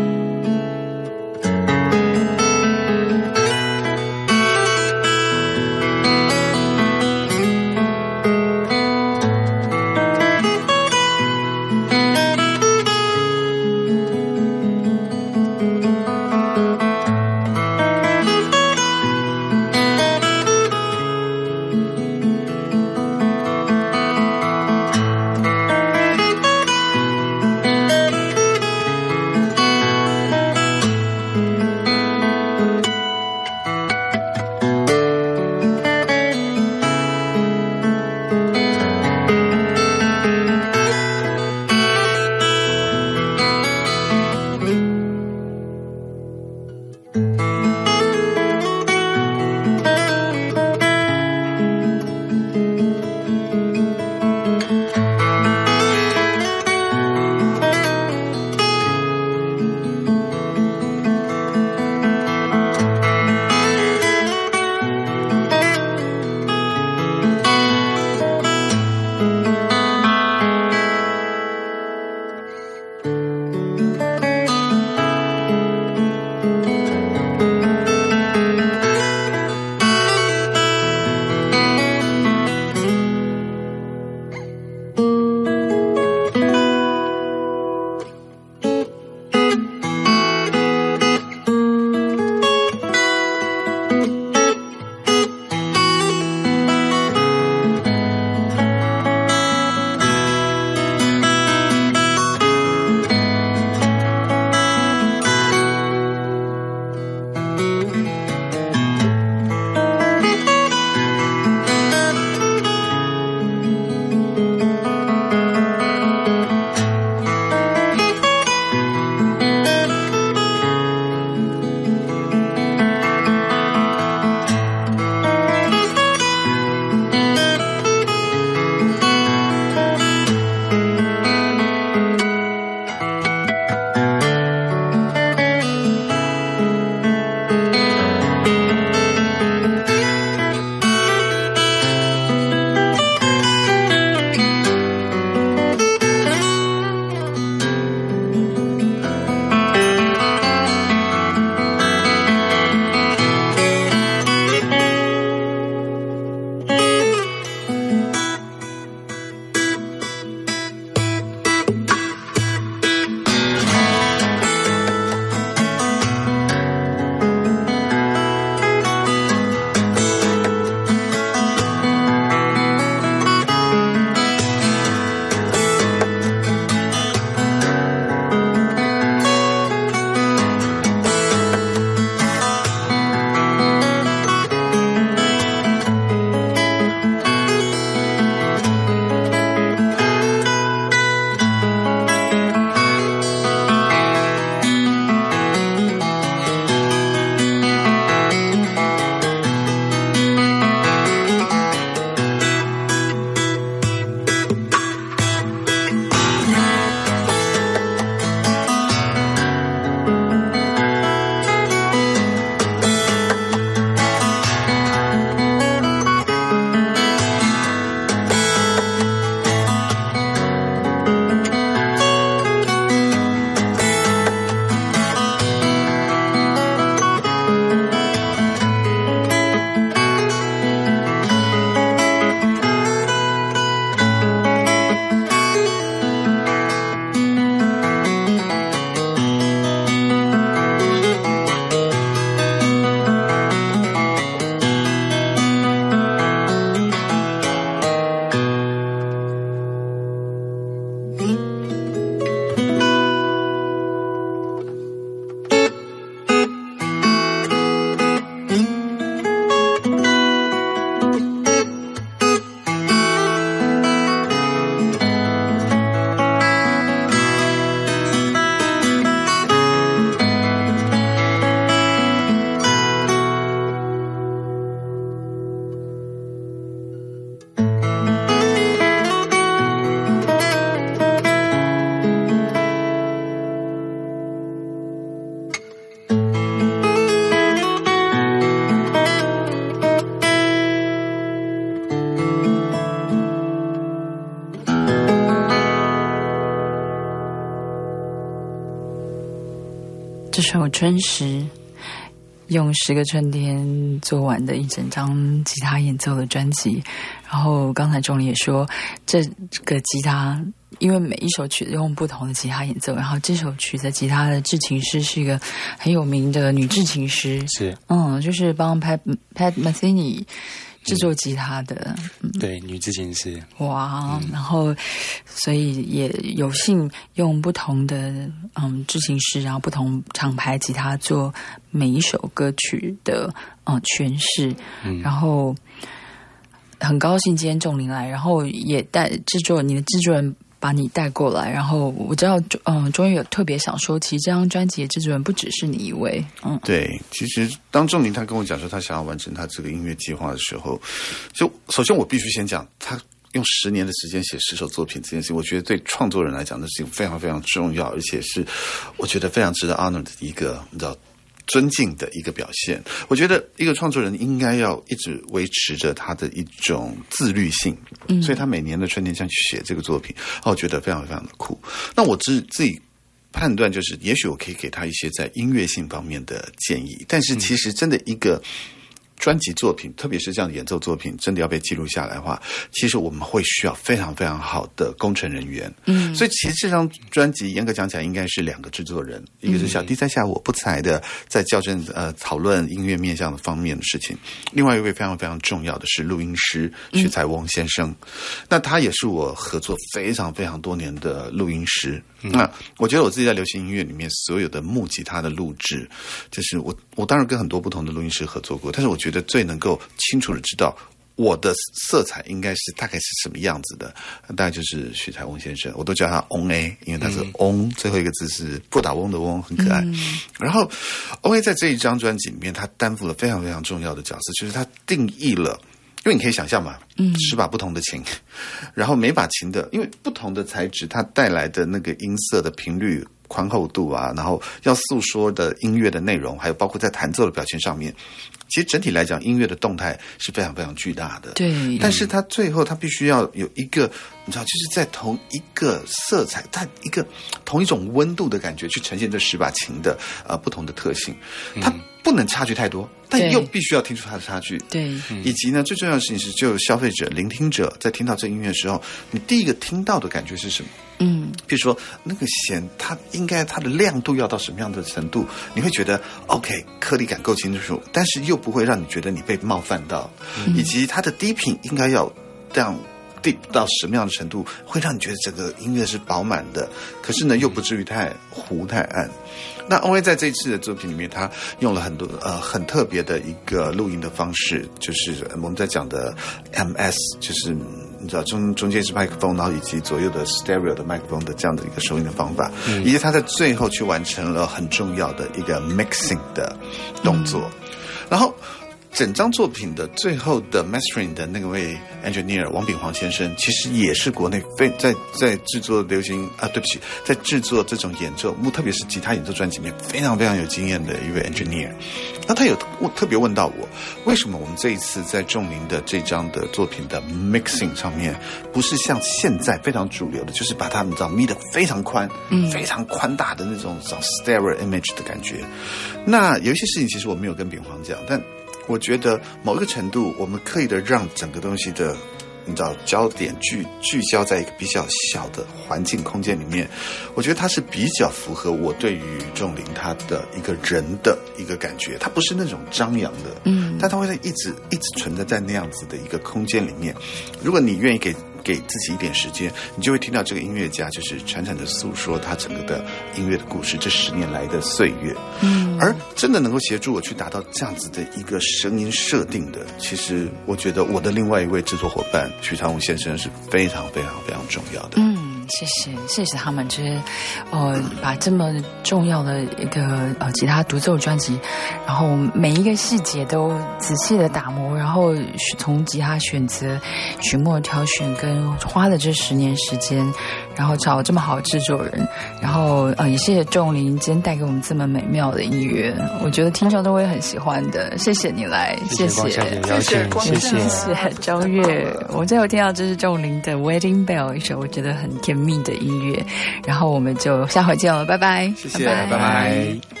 这首《春时》用十个春天做完的一整张吉他演奏的专辑。然后刚才钟离也说，这个吉他因为每一首曲子用不同的吉他演奏，然后这首曲子吉他的制琴师是一个很有名的女制琴师， 是嗯，就是帮 Pat Pat Metheny 制作吉他的， 嗯、对，女制琴师。 哇、嗯，然后所以也有幸用不同的嗯制琴师，然后不同厂牌吉他做每一首歌曲的嗯诠释，嗯，然后很高兴今天仲林来，然后也带制作你的制作人把你带过来，然后我知道，嗯，终于有特别想说，其实这张专辑的制作人不只是你一位，嗯， 对，其实当仲林他跟我讲说他想要完成他这个音乐计划的时候，就首先我必须先讲，他用十年的时间写十首作品这件事情，我觉得对创作人来讲，那是一个非常非常重要，而且是我觉得非常值得 honor 的一个，你知道。尊敬的一个表现，我觉得一个创作人应该要一直维持着他的一种自律性，嗯，所以他每年的春天这样去写这个作品，我觉得非常非常的酷。那我自自己判断就是，也许我可以给他一些在音乐性方面的建议，但是其实真的一个专辑作品，特别是这样的演奏作品，真的要被记录下来的话，其实我们会需要非常非常好的工程人员。嗯，所以其实这张专辑严格讲起来应该是两个制作人，一个是小弟在下我不才的在校正呃讨论音乐面向的方面的事情，另外一位非常非常重要的是录音师许才翁先生，嗯、那他也是我合作非常非常多年的录音师。嗯、那我觉得我自己在流行音乐里面所有的木吉他的录制，就是我我当然跟很多不同的录音师合作过，但是我觉得最能够清楚的知道我的色彩应该是大概是什么样子的，大概就是许才翁先生，我都叫他翁 A， 因为他是翁、嗯、最后一个字是不打翁的翁，很可爱。嗯、然后翁 A 在这一张专辑里面，他担负了非常非常重要的角色，就是他定义了。因为你可以想象嘛，嗯，十把不同的琴，然后每把琴的，因为不同的材质，它带来的那个音色的频率、宽厚度啊，然后要诉说的音乐的内容，还有包括在弹奏的表现上面，其实整体来讲，音乐的动态是非常非常巨大的。对，但是它最后它必须要有一个，你知道，就是在同一个色彩，它一个同一种温度的感觉去呈现这十把琴的呃不同的特性，它不能差距太多。但又必须要听出它的差距，对，以及呢，最重要的事情是，就消费者、聆听者在听到这音乐的时候，你第一个听到的感觉是什么？嗯，比如说那个弦，它应该它的亮度要到什么样的程度，你会觉得 OK， 颗粒感够清楚，但是又不会让你觉得你被冒犯到，嗯、以及它的低频应该要这样。deep 到什么样的程度会让你觉得这个音乐是饱满的，可是呢又不至于太糊太暗。那欧威在这一次的作品里面，他用了很多呃很特别的一个录音的方式，就是我们在讲的 M S， 就是你知道中中间是麦克风，然后以及左右的 stereo 的麦克风的这样的一个收音的方法，嗯、以及他在最后去完成了很重要的一个 mixing 的动作，嗯、然后。整张作品的最后的 mastering 的那位 engineer 王炳煌先生，其实也是国内非在在制作流行啊，对不起，在制作这种演奏，特别是吉他演奏专辑里面非常非常有经验的一位 engineer。那他有特别问到我，为什么我们这一次在仲林的这张的作品的 mixing 上面，不是像现在非常主流的，就是把它们知道咪得非常宽，嗯，非常宽大的那种 stereo image 的感觉。那有一些事情其实我没有跟炳煌讲，但我觉得某一个程度，我们刻意的让整个东西的，你知道，焦点聚聚焦在一个比较小的环境空间里面，我觉得它是比较符合我对于仲林他的一个人的一个感觉。它不是那种张扬的，嗯，但它会一直一直存在在那样子的一个空间里面。如果你愿意给给自己一点时间，你就会听到这个音乐家就是传承的诉说他整个的音乐的故事，这十年来的岁月。嗯，而真的能够协助我去达到这样子的一个声音设定的，其实我觉得我的另外一位制作伙伴许长宏先生是非常非常非常重要的。 嗯，谢谢谢谢他们，就是呃把这么重要的一个呃吉他独奏专辑，然后每一个细节都仔细的打磨，然后从吉他选择、曲目挑选跟花了这十年时间，然后找这么好的制作人，然后呃也谢谢仲林今天带给我们这么美妙的音乐，我觉得听众都会很喜欢的。谢谢你来，谢谢谢谢谢谢谢谢周月。我最后听到这是仲林的 Wedding Bell， 一首我觉得很甜蜜的音乐，然后我们就下回见了，拜拜， 谢谢，拜拜。